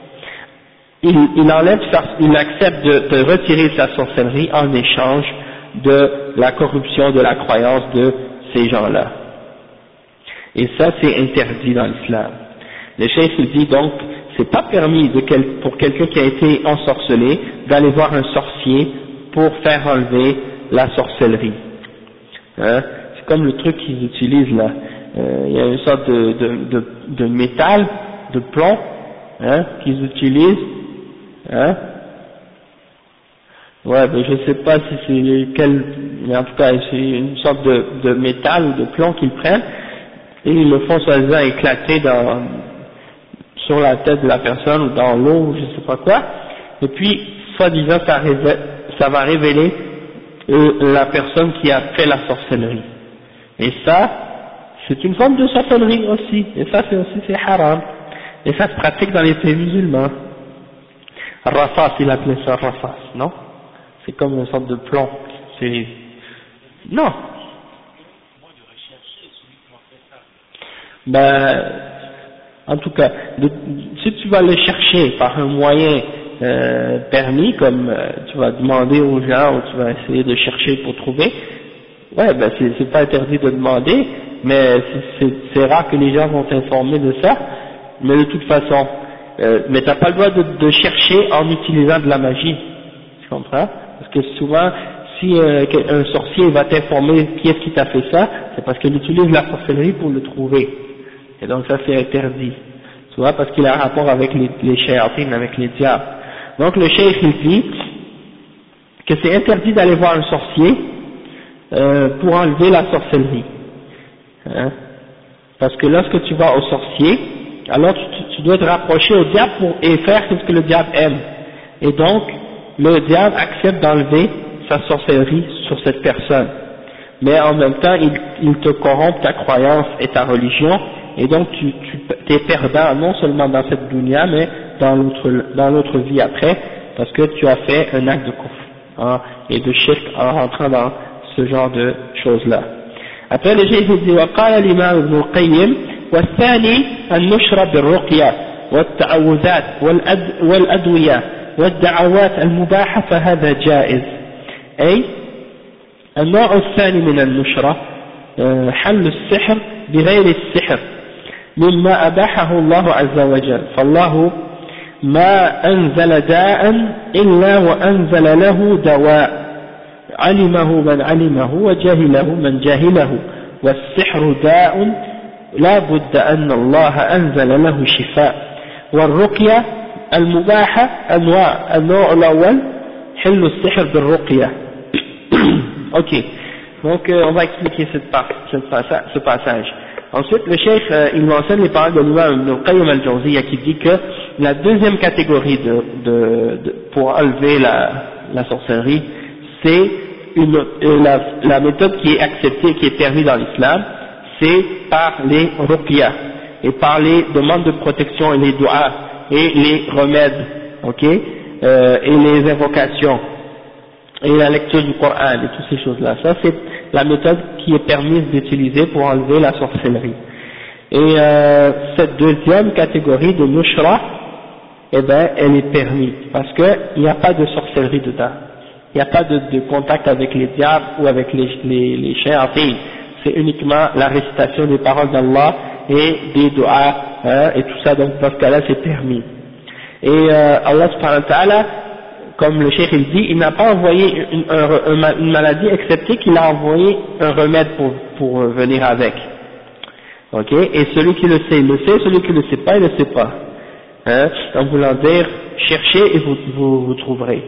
il accepte de retirer sa sorcellerie en échange de la corruption de la croyance de ces gens-là. Et ça c'est interdit dans l'islam. Le cheikh il dit donc c'est pas permis pour quelqu'un qui a été ensorcelé d'aller voir un sorcier pour faire enlever la sorcellerie. C'est comme le truc qu'ils utilisent là. Il y a une sorte de métal, de plomb, qu'ils utilisent. Ouais, ben je sais pas si c'est mais en tout cas c'est une sorte de métal ou de plomb qu'ils prennent et ils le font soi-disant éclater sur la tête de la personne ou dans l'eau ou je sais pas quoi, et puis soi-disant ça va révéler la personne qui a fait la sorcellerie. Et ça, c'est une forme de sorcellerie aussi, et ça c'est haram, et ça se pratique dans les pays musulmans. Rafas, il appelait ça rafas, non? C'est comme une sorte de plomb. Non. Ben, en tout cas, si tu vas le chercher par un moyen permis, comme tu vas demander aux gens, ou tu vas essayer de chercher pour trouver, ouais, ben c'est pas interdit de demander, mais c'est rare que les gens vont t'informer de ça, mais de toute façon, mais t'as pas le droit de chercher en utilisant de la magie, tu comprends? Parce que souvent, si un sorcier va t'informer qui est-ce qui t'a fait ça, c'est parce qu'il utilise la sorcellerie pour le trouver, et donc ça c'est interdit, tu vois, parce qu'il a un rapport avec les shayatines, avec les diables. Donc le cheikh il dit que c'est interdit d'aller voir un sorcier pour enlever la sorcellerie, parce que lorsque tu vas au sorcier, alors tu dois te rapprocher au diable et faire ce que le diable aime, et donc le diable accepte d'enlever sa sorcellerie sur cette personne, mais en même temps il te corrompt ta croyance et ta religion, et donc tu es perdant non seulement dans cette dunya mais dans l'autre vie après, parce que tu as fait un acte de kufr et de shirk en rentrant dans ce genre de choses là. Après le cheikh dit وقال الإمام ابن القيم والثاني النشر بالرقية والتعوذات والأدوية والدعوات المباحة فهذا جائز. أي النوع الثاني من النشرة حل السحر بغير السحر مما أباحه الله عز وجل، فالله ما أنزل داء إلا وأنزل له دواء علمه من علمه وجهله من جهله، والسحر داء لا بد أن الله أنزل له شفاء. والرقية المباحة أنواع، النوع الأول حل السحر بالرقية. Ok, donc on va expliquer ce passage. Ensuite, le cheikh il mentionne les paroles de l'imam Ibn al-Qayyim al-Jawziyya qui dit que la deuxième catégorie pour enlever la sorcellerie, c'est la méthode qui est acceptée, qui est permise dans l'islam, c'est par les ruqya et par les demandes de protection et les du'as et les remèdes, ok, et les invocations et la lecture du Coran et toutes ces choses-là. Ça c'est la méthode qui est permise d'utiliser pour enlever la sorcellerie. Et cette deuxième catégorie de nushra, eh ben, elle est permise parce qu'il n'y a pas de sorcellerie dedans. Il n'y a pas de contact avec les diables ou avec les shayatines. C'est uniquement la récitation des paroles d'Allah et des du'as, et tout ça. Donc dans ce cas-là, c'est permis. Et Allah subhanahu wa ta'ala, comme le cheikh il dit, il n'a pas envoyé une maladie excepté qu'il a envoyé un remède pour venir avec. Ok, et celui qui le sait, il le sait, celui qui ne le sait pas, il ne le sait pas. En voulant dire, cherchez et vous trouverez.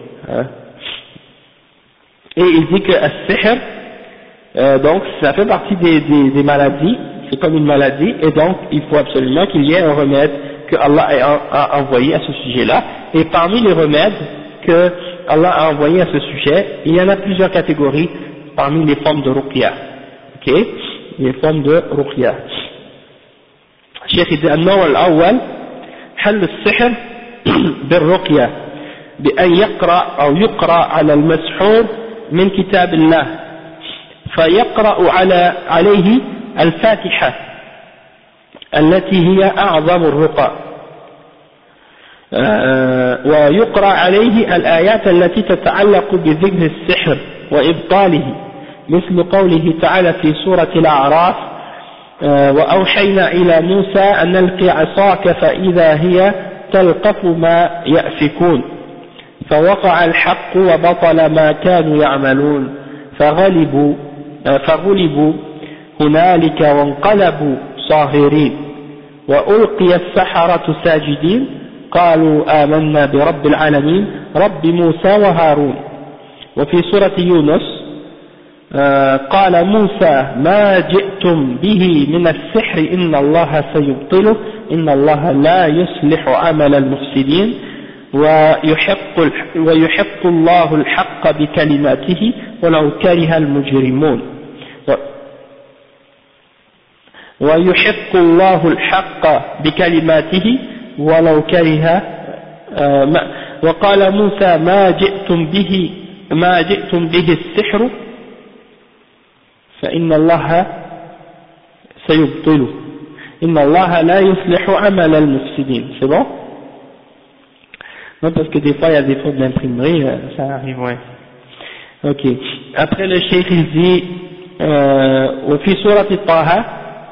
Et il dit que as-sihr, donc ça fait partie des maladies, c'est comme une maladie, et donc il faut absolument qu'il y ait un remède que Allah a envoyé à ce sujet-là. Et parmi les remèdes que Allah a envoyé à ce sujet, il y en a plusieurs catégories parmi les formes de ruqya. Ok, les formes de ruqya. Cheikh dit النوع الأول حل السحر بالرقية بأن يقرأ على المسحور من كتاب الله فيقرأ عليه الفاتحة التي هي أعظم الرقى ويقرأ عليه الآيات التي تتعلق بذكر السحر وإبطاله مثل قوله تعالى في سورة الأعراف وأوحينا إلى موسى أن ألقي عصاك فإذا هي تلقف ما يأفكون فوقع الحق وبطل ما كانوا يعملون فغلبوا هنالك وانقلبوا صاغرين وألقي السحرة ساجدين قالوا آمنا برب العالمين رب موسى وهارون. وفي سورة يونس قال موسى ما جئتم به من السحر إن الله سيبطله إن الله لا يصلح عمل المفسدين ويحق الله الحق بكلماته ولو كره المجرمون ويحق الله الحق بكلماته ولو كره وقال موسى ما جئتم به السحر فإن الله سيبطله إن الله لا يصلح عمل المفسدين. C'est bon? Non, parce que des fois il y a des fautes d'imprimerie, ça arrive, ouais. Ok. Après le cheikh il dit وفي سورة طه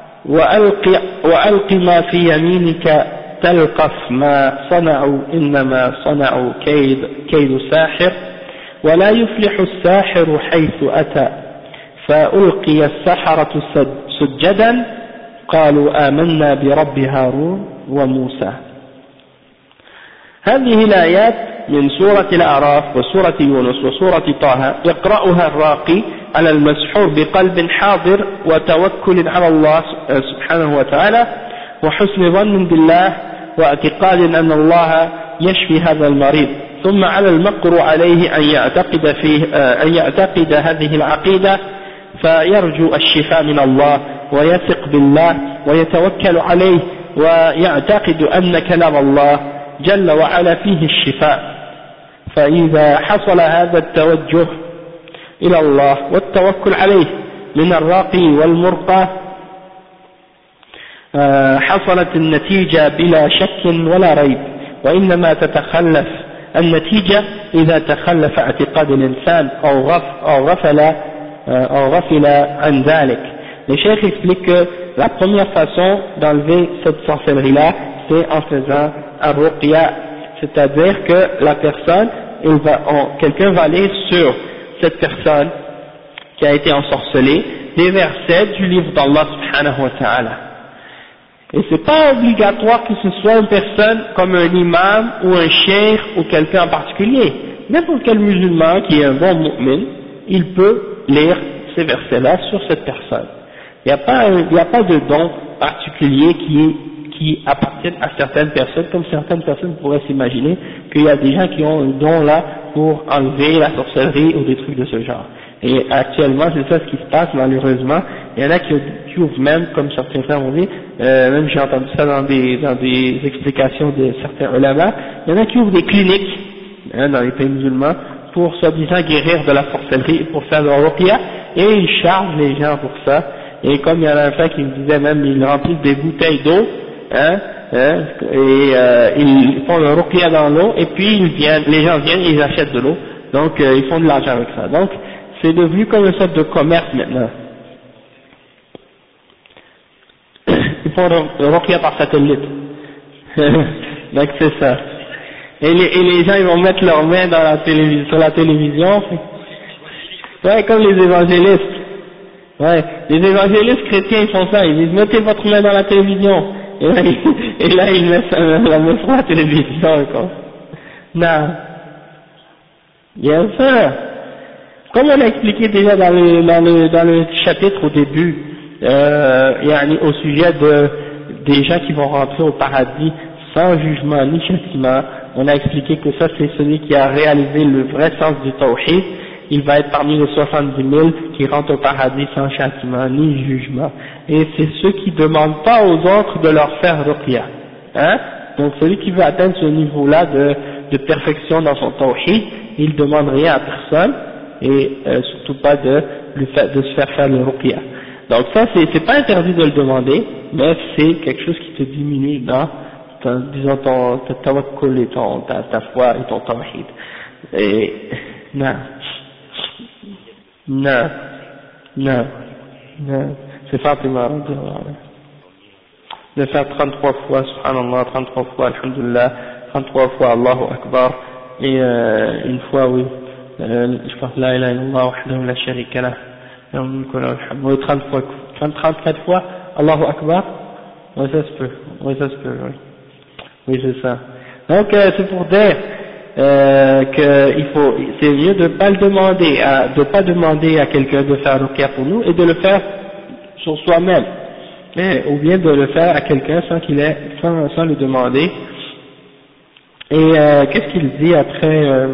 وألق ما في يمينك تلقف ما صنعوا إنما صنعوا كيد ساحر ولا يفلح الساحر حيث أتى فألقي السحرة سجدا قالوا آمنا برب هارون وموسى. هذه الآيات من سورة الأعراف وسورة يونس وسورة طه يقرأها الراقي على المسحور بقلب حاضر وتوكل على الله سبحانه وتعالى وحسن ظن بالله واعتقاد أن الله يشفي هذا المريض، ثم على المقر عليه أن يعتقد هذه العقيدة فيرجو الشفاء من الله ويثق بالله ويتوكل عليه ويعتقد أن كلام الله جل وعلا فيه الشفاء. فإذا حصل هذا التوجه إلى الله والتوكل عليه من الراقي والمرقى حصلت النتيجة بلا شك ولا ريب، وإنما تتخلف النتيجة إذا تخلف اعتقاد الإنسان أو غفل عن ذلك. Le cheikh explique que la première façon d'enlever cette sorcellerie-là, c'est en faisant un ruqya, c'est-à-dire que la personne, quelqu'un va aller sur cette personne qui a été ensorcelée des versets du livre d'Allah subhanahu wa ta'ala. Et c'est pas obligatoire que ce soit une personne comme un imam ou un cheikh ou quelqu'un en particulier. n'importe quel musulman qui est un bon mu'min, il peut lire ces versets-là sur cette personne. Il n'y a pas de don particulier qui appartiennent à certaines personnes, comme certaines personnes pourraient s'imaginer qu'il y a des gens qui ont un don là pour enlever la sorcellerie ou des trucs de ce genre. Et actuellement, c'est ça ce qui se passe malheureusement. Il y en a qui ouvrent même, comme certains frères ont dit, même j'ai entendu ça dans des explications de certains ulama, il y en a qui ouvrent des cliniques dans les pays musulmans pour soi-disant guérir de la sorcellerie, pour faire leur ruqya, et ils chargent les gens pour ça. Et comme il y en a un frère qui me disait même, ils remplissent des bouteilles d'eau, ils font le ruqya dans l'eau, et puis les gens viennent et ils achètent de l'eau. Donc ils font de l'argent avec ça. Donc c'est devenu comme une sorte de commerce maintenant. Ils font le ruqya par satellite. Donc c'est ça. Et les gens ils vont mettre leurs mains sur la télévision. Ouais, comme les évangélistes. Ouais, les évangélistes chrétiens ils font ça, ils disent mettez votre main dans la télévision. Et là ils mettent la main sur la télévision quoi. Non. Bien sûr. Comme on a expliqué déjà dans le chapitre au début, au sujet des gens qui vont rentrer au paradis sans jugement ni châtiment, on a expliqué que ça c'est celui qui a réalisé le vrai sens du tawhid, il va être parmi les 70 000 qui rentrent au paradis sans châtiment ni jugement. Et c'est ceux qui ne demandent pas aux autres de leur faire ruqya. Donc celui qui veut atteindre ce niveau-là de perfection dans son tawhid, il ne demande rien à personne, et surtout pas de se faire le ruqya. Donc ça c'est pas interdit de le demander, mais c'est quelque chose qui te diminue dans disons ton tawakkul et ta foi et ton tawhid. Et non, c'est Fatima de faire 33 fois subhanallah, 33 fois alhamdulillah, 33 fois Allahu Akbar, et une fois oui, je pense la ilaha illallah wahdahu la sharika lah, oui 34 fois Allahu Akbar, oui ça se peut, oui c'est ça. Donc c'est pour dire c'est mieux de pas demander à quelqu'un de faire ruqya pour nous et de le faire sur soi-même, ou bien de le faire à quelqu'un sans le demander. Et qu'est-ce qu'il dit après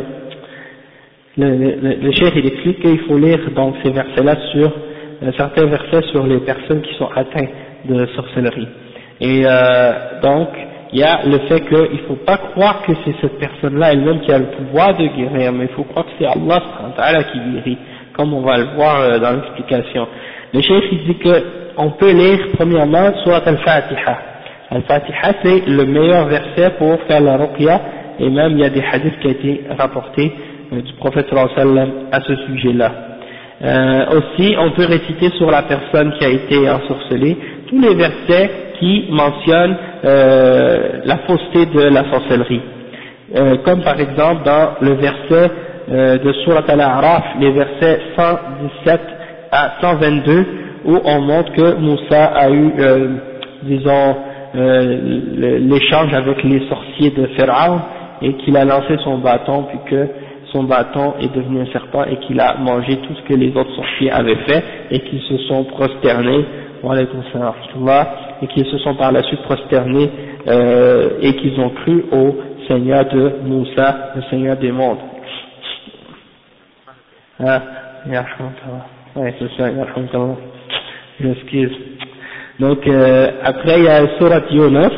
le cheikh il explique qu'il faut lire donc ces versets-là sur certains versets sur les personnes qui sont atteintes de sorcellerie. Et donc il y a le fait qu'il ne faut pas croire que c'est cette personne-là elle-même qui a le pouvoir de guérir, mais il faut croire que c'est Allah subhanahu wa ta'ala qui guérit, comme on va le voir dans l'explication. Le cheikh il dit qu'on peut lire premièrement Surat al-Fatiha. Al-Fatiha c'est le meilleur verset pour faire la ruqya, et même il y a des hadiths qui ont été rapportés du prophète sallallahu alayhi wa sallam à ce sujet-là. Aussi on peut réciter sur la personne qui a été ensorcelée tous les versets qui mentionnent la fausseté de la sorcellerie, comme par exemple dans le verset de Surat al-A'raf, les versets 117 à 122, où on montre que Moussa a eu l'échange avec les sorciers de Pharaon, et qu'il a lancé son bâton, puis que son bâton est devenu un serpent et qu'il a mangé tout ce que les autres sorciers avaient fait, et qu'ils se sont prosternés, et qu'ils se sont par la suite prosternés et qu'ils ont cru au Seigneur de Moussa, le Seigneur des mondes. Ouais, c'est ça, j'excuse. Donc après il y a Surat Yunus,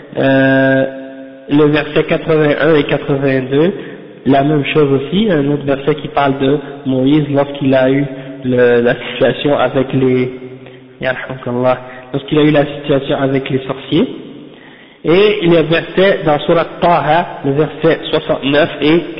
le verset 81 et 82, la même chose aussi, un autre verset qui parle de Moïse lorsqu'il a eu la situation avec lorsqu'il a eu la situation avec les sorciers. Et il y a un verset dans Surat Taha, le verset 69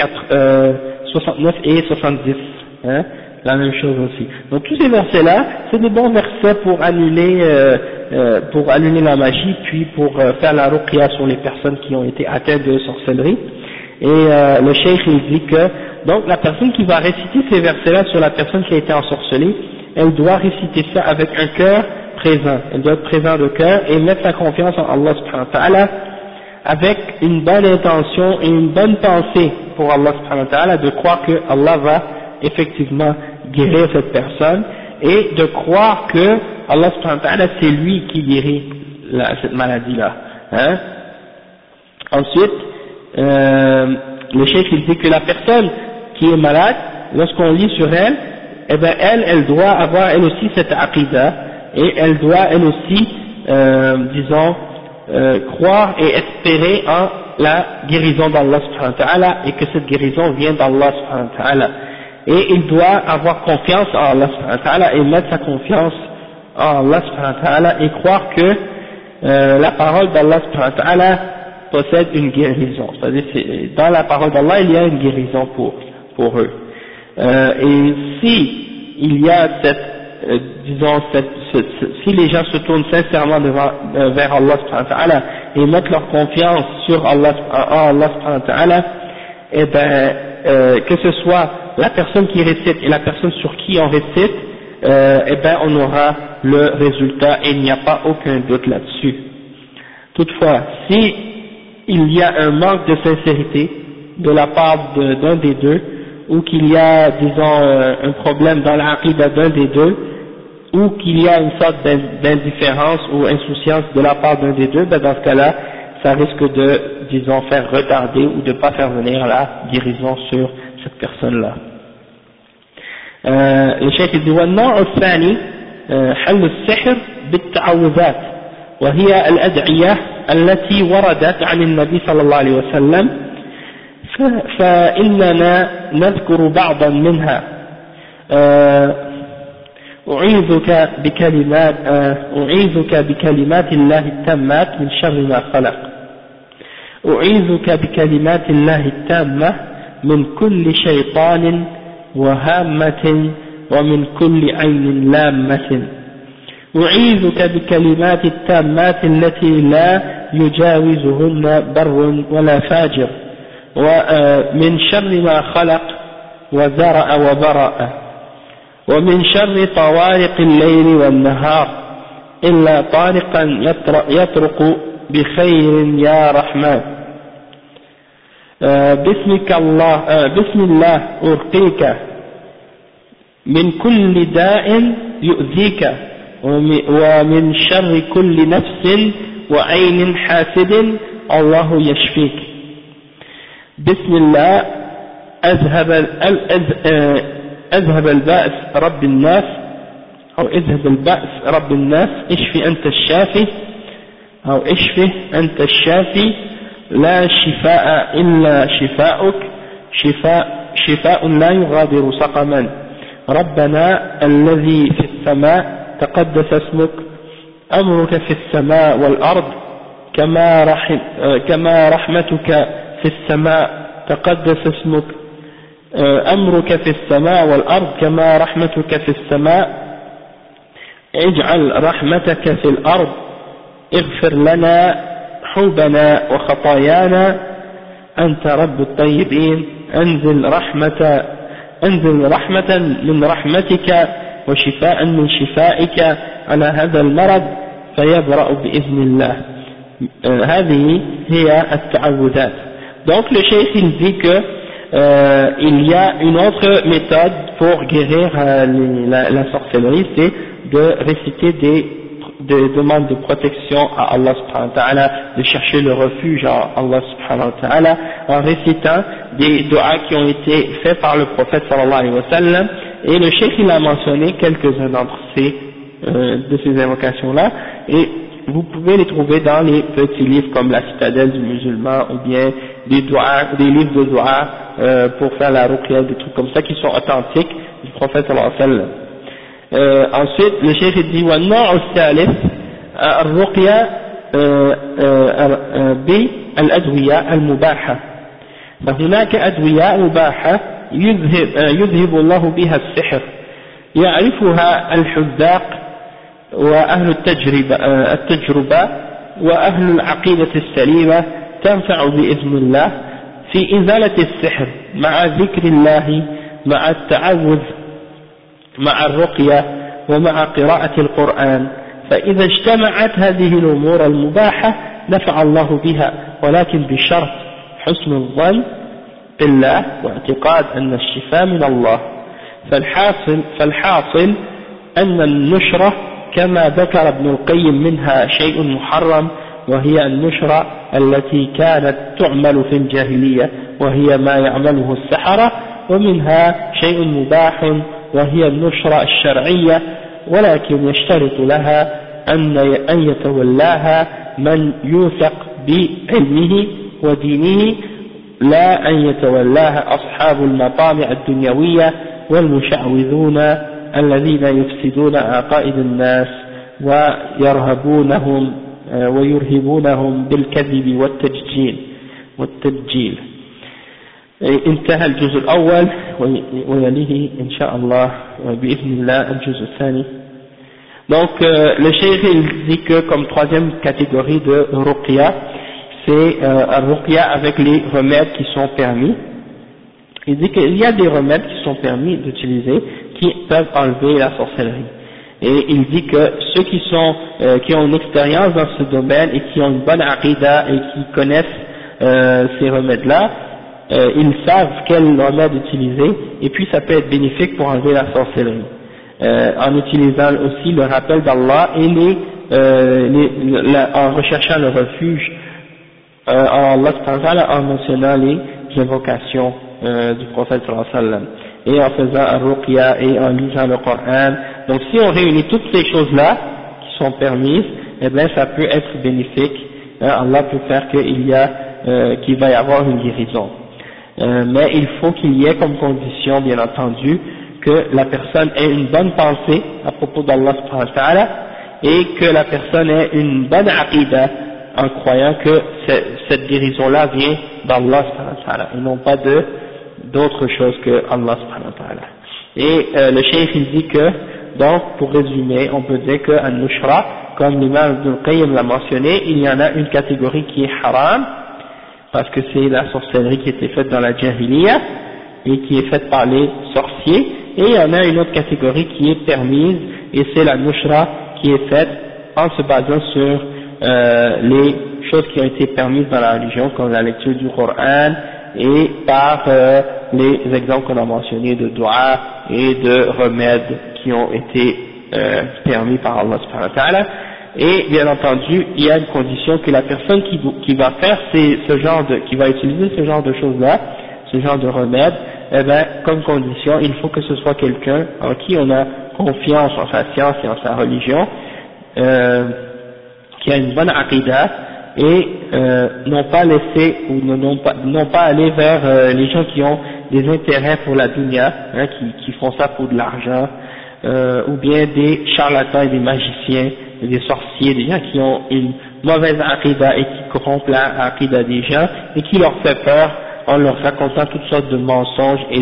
et 70, la même chose aussi. Donc tous ces versets-là, c'est des bons versets pour annuler la magie, puis pour faire la ruqya sur les personnes qui ont été atteintes de sorcellerie. Et le cheikh il dit que donc la personne qui va réciter ces versets-là sur la personne qui a été ensorcelée, elle doit réciter ça avec un cœur présent, elle doit être présent de cœur et mettre sa confiance en Allah subhanahu wa ta'ala avec une bonne intention et une bonne pensée pour Allah subhanahu wa ta'ala, de croire que Allah va effectivement guérir cette personne, et de croire que Allah subhanahu wa ta'ala c'est lui qui guérit cette maladie-là. Hein? Ensuite, le cheikh il dit que la personne qui est malade, lorsqu'on lit sur elle, eh ben elle doit avoir elle aussi cette aqidah, et elle doit elle aussi, disons, croire et espérer en la guérison d'Allah subhanahu wa ta'ala, et que cette guérison vient d'Allah subhanahu wa ta'ala. Et il doit avoir confiance en Allah subhanahu wa ta'ala et mettre sa confiance en Allah subhanahu wa ta'ala et croire que la parole d'Allah subhanahu wa ta'ala possède une guérison. C'est-à-dire dans la parole d'Allah il y a une guérison pour eux. Et si il y a si les gens se tournent sincèrement vers Allah subhanahu wa ta'ala et mettent leur confiance sur Allah subhanahu wa ta'ala, et ben que ce soit la personne qui récite et la personne sur qui on récite, eh ben on aura le résultat et il n'y a pas aucun doute là-dessus. Toutefois, si il y a un manque de sincérité de la part d'un des deux, ou qu'il y a, disons, un problème dans l'aqida d'un des deux, ou qu'il y a une sorte d'indifférence ou insouciance de la part d'un des deux, ben dans ce cas-là, ça risque de, disons, faire retarder ou de ne pas faire venir la guérison sur cette personne-là. الشيخ يقول والنوع الثاني حل السحر بالتعوذات وهي الأدعية التي وردت عن النبي صلى الله عليه وسلم فإننا نذكر بعضا منها أعيذك بكلمات الله التامات من شر ما خلق أعيذك بكلمات الله التامة من كل شيطان وهامة ومن كل عين لامة أعيذك بكلمات التامات التي لا يجاوزهن بر ولا فاجر ومن شر ما خلق وذرأ وبرأ ومن شر طوارق الليل والنهار إلا طارقا يطرق بخير يا رحمن بسم الله أرقيك من كل داء يؤذيك ومن شر كل نفس وعين حاسد الله يشفيك بسم الله أذهب البأس رب الناس أو اذهب البأس رب الناس اشفي أنت الشافي أو اشفي أنت الشافي لا شفاء إلا شفاؤك شفاء لا يغادر سقما ربنا الذي في السماء تقدس اسمك أمرك في السماء والأرض كما رحمتك في السماء تقدس اسمك أمرك في السماء والأرض كما رحمتك في السماء اجعل رحمتك في الأرض اغفر لنا حوبنا وخطايانا أنت رب الطيبين أنزل رحمة من رحمتك وشفاء من شفائك على هذا المرض فيبرأ بإذن الله. هذه هي التعوذات. Donc le cheikh il dit que il y a une autre méthode pour guérir la sorcellerie, c'est de réciter des demandes de protection à Allah subhanahu wa ta'ala, de chercher le refuge à Allah subhanahu wa ta'ala en récitant des doigts qui ont été faits par le prophète sallallahu alayhi wa sallam, et le cheikh il a mentionné quelques-uns d'entre de ces invocations-là, et vous pouvez les trouver dans les petits livres comme la Citadelle du musulman, ou bien des livres de doigts pour faire la ruqya, des trucs comme ça qui sont authentiques du prophète sallallahu alayhi wa sallam. Ensuite le cheikh dit والنوع الثالث الرقية بالأدوية المباحة فهناك أدوية مباحة يذهب الله بها السحر يعرفها الحذاق وأهل التجربة وأهل العقيدة السليمة تنفع بإذن الله في إزالة السحر مع ذكر الله مع التعوذ مع الرقية ومع قراءة القرآن فإذا اجتمعت هذه الأمور المباحة نفع الله بها ولكن بشرط حسن الظن بالله واعتقاد أن الشفاء من الله. فالحاصل أن النشرة كما ذكر ابن القيم منها شيء محرم، وهي النشرة التي كانت تعمل في الجاهلية وهي ما يعمله السحرة، ومنها شيء مباح وهي النشرة الشرعية، ولكن يشترط لها أن يتولاها من يوثق بعلمه ودينه، لا أن يتولاها أصحاب المطامع الدنيوية والمشعوذون الذين يفسدون عقائد الناس ويرهبونهم بالكذب والتدجيل. انتهى الجزء الأول، ويليه إن شاء الله بإذن الله الجزء الثاني. Donc le cheikh il dit que comme troisième catégorie de ruqya, c'est un ruqya avec les remèdes qui sont permis. Il dit qu'il y a des remèdes qui sont permis d'utiliser qui peuvent enlever la sorcellerie. Et il dit que ceux qui ont une expérience dans ce domaine et qui ont une bonne aqida et qui connaissent ces remèdes-là, ils savent quel remède utiliser, et puis ça peut être bénéfique pour enlever la sorcellerie. En utilisant aussi le rappel d'Allah et en recherchant le refuge en Allah, en mentionnant les invocations du prophète sallallahu alayhi wa sallam, et en faisant un ruqya et en lisant le Coran. Donc si on réunit toutes ces choses-là qui sont permises, eh bien ça peut être bénéfique. Allah peut faire qu'il va y avoir une guérison. Mais il faut qu'il y ait comme condition, bien entendu, que la personne ait une bonne pensée à propos d'Allah subhanahu wa ta'ala, et que la personne ait une bonne aqida en croyant que cette guérison-là vient d'Allah subhanahu wa ta'ala, et non pas d'autre chose que Allah subhanahu wa ta'ala. Et le cheikh il dit que, donc pour résumer, on peut dire que An-Nushra, comme l'imam Ibn al-Qayyim l'a mentionné, il y en a une catégorie qui est haram, parce que c'est la sorcellerie qui était faite dans la Jahiliya et qui est faite par les sorciers, et il y en a une autre catégorie qui est permise, et c'est la Nushra qui est faite en se basant sur les choses qui ont été permises dans la religion, comme la lecture du Coran, et par les exemples qu'on a mentionnés de dua et de remèdes qui ont été permis par Allah subhanahu wa ta'ala. Et bien entendu, il y a une condition que la personne qui va faire qui va utiliser ce genre de choses-là, ce genre de remèdes, eh ben, comme condition, il faut que ce soit quelqu'un en qui on a confiance en sa science et en sa religion, qui a une bonne aqida, et non pas laisser ou non pas aller vers les gens qui ont des intérêts pour la dunya, qui font ça pour de l'argent, ou bien des charlatans et des magiciens, des sorciers, des gens qui ont une mauvaise aqida et qui corrompent la aqida des gens et qui leur fait peur en leur racontant toutes sortes de mensonges et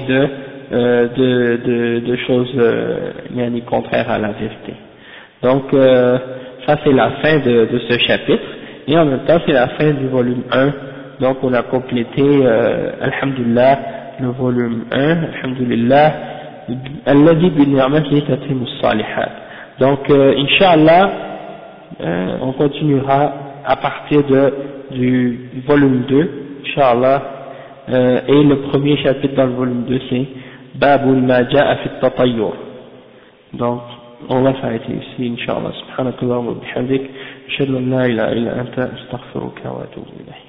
de choses contraires à la vérité. Donc ça c'est la fin de ce chapitre, et en même temps c'est la fin du volume 1. Donc on a complété alhamdulillah le volume 1, alhamdulillah alladhi bi ni'matihi tatimmu s-salihat. Donc Inch'Allah on continuera à partir du volume 2, Inch'Allah, et le premier chapitre dans le volume 2 c'est Babul ma ja'a fi at-tatayyur. Donc on va s'arrêter ici, Inch'Allah. Subhanakallahumma wa bihamdik, ashhadu an la ilaha illa anta, astaghfiruka wa atubu ilayk.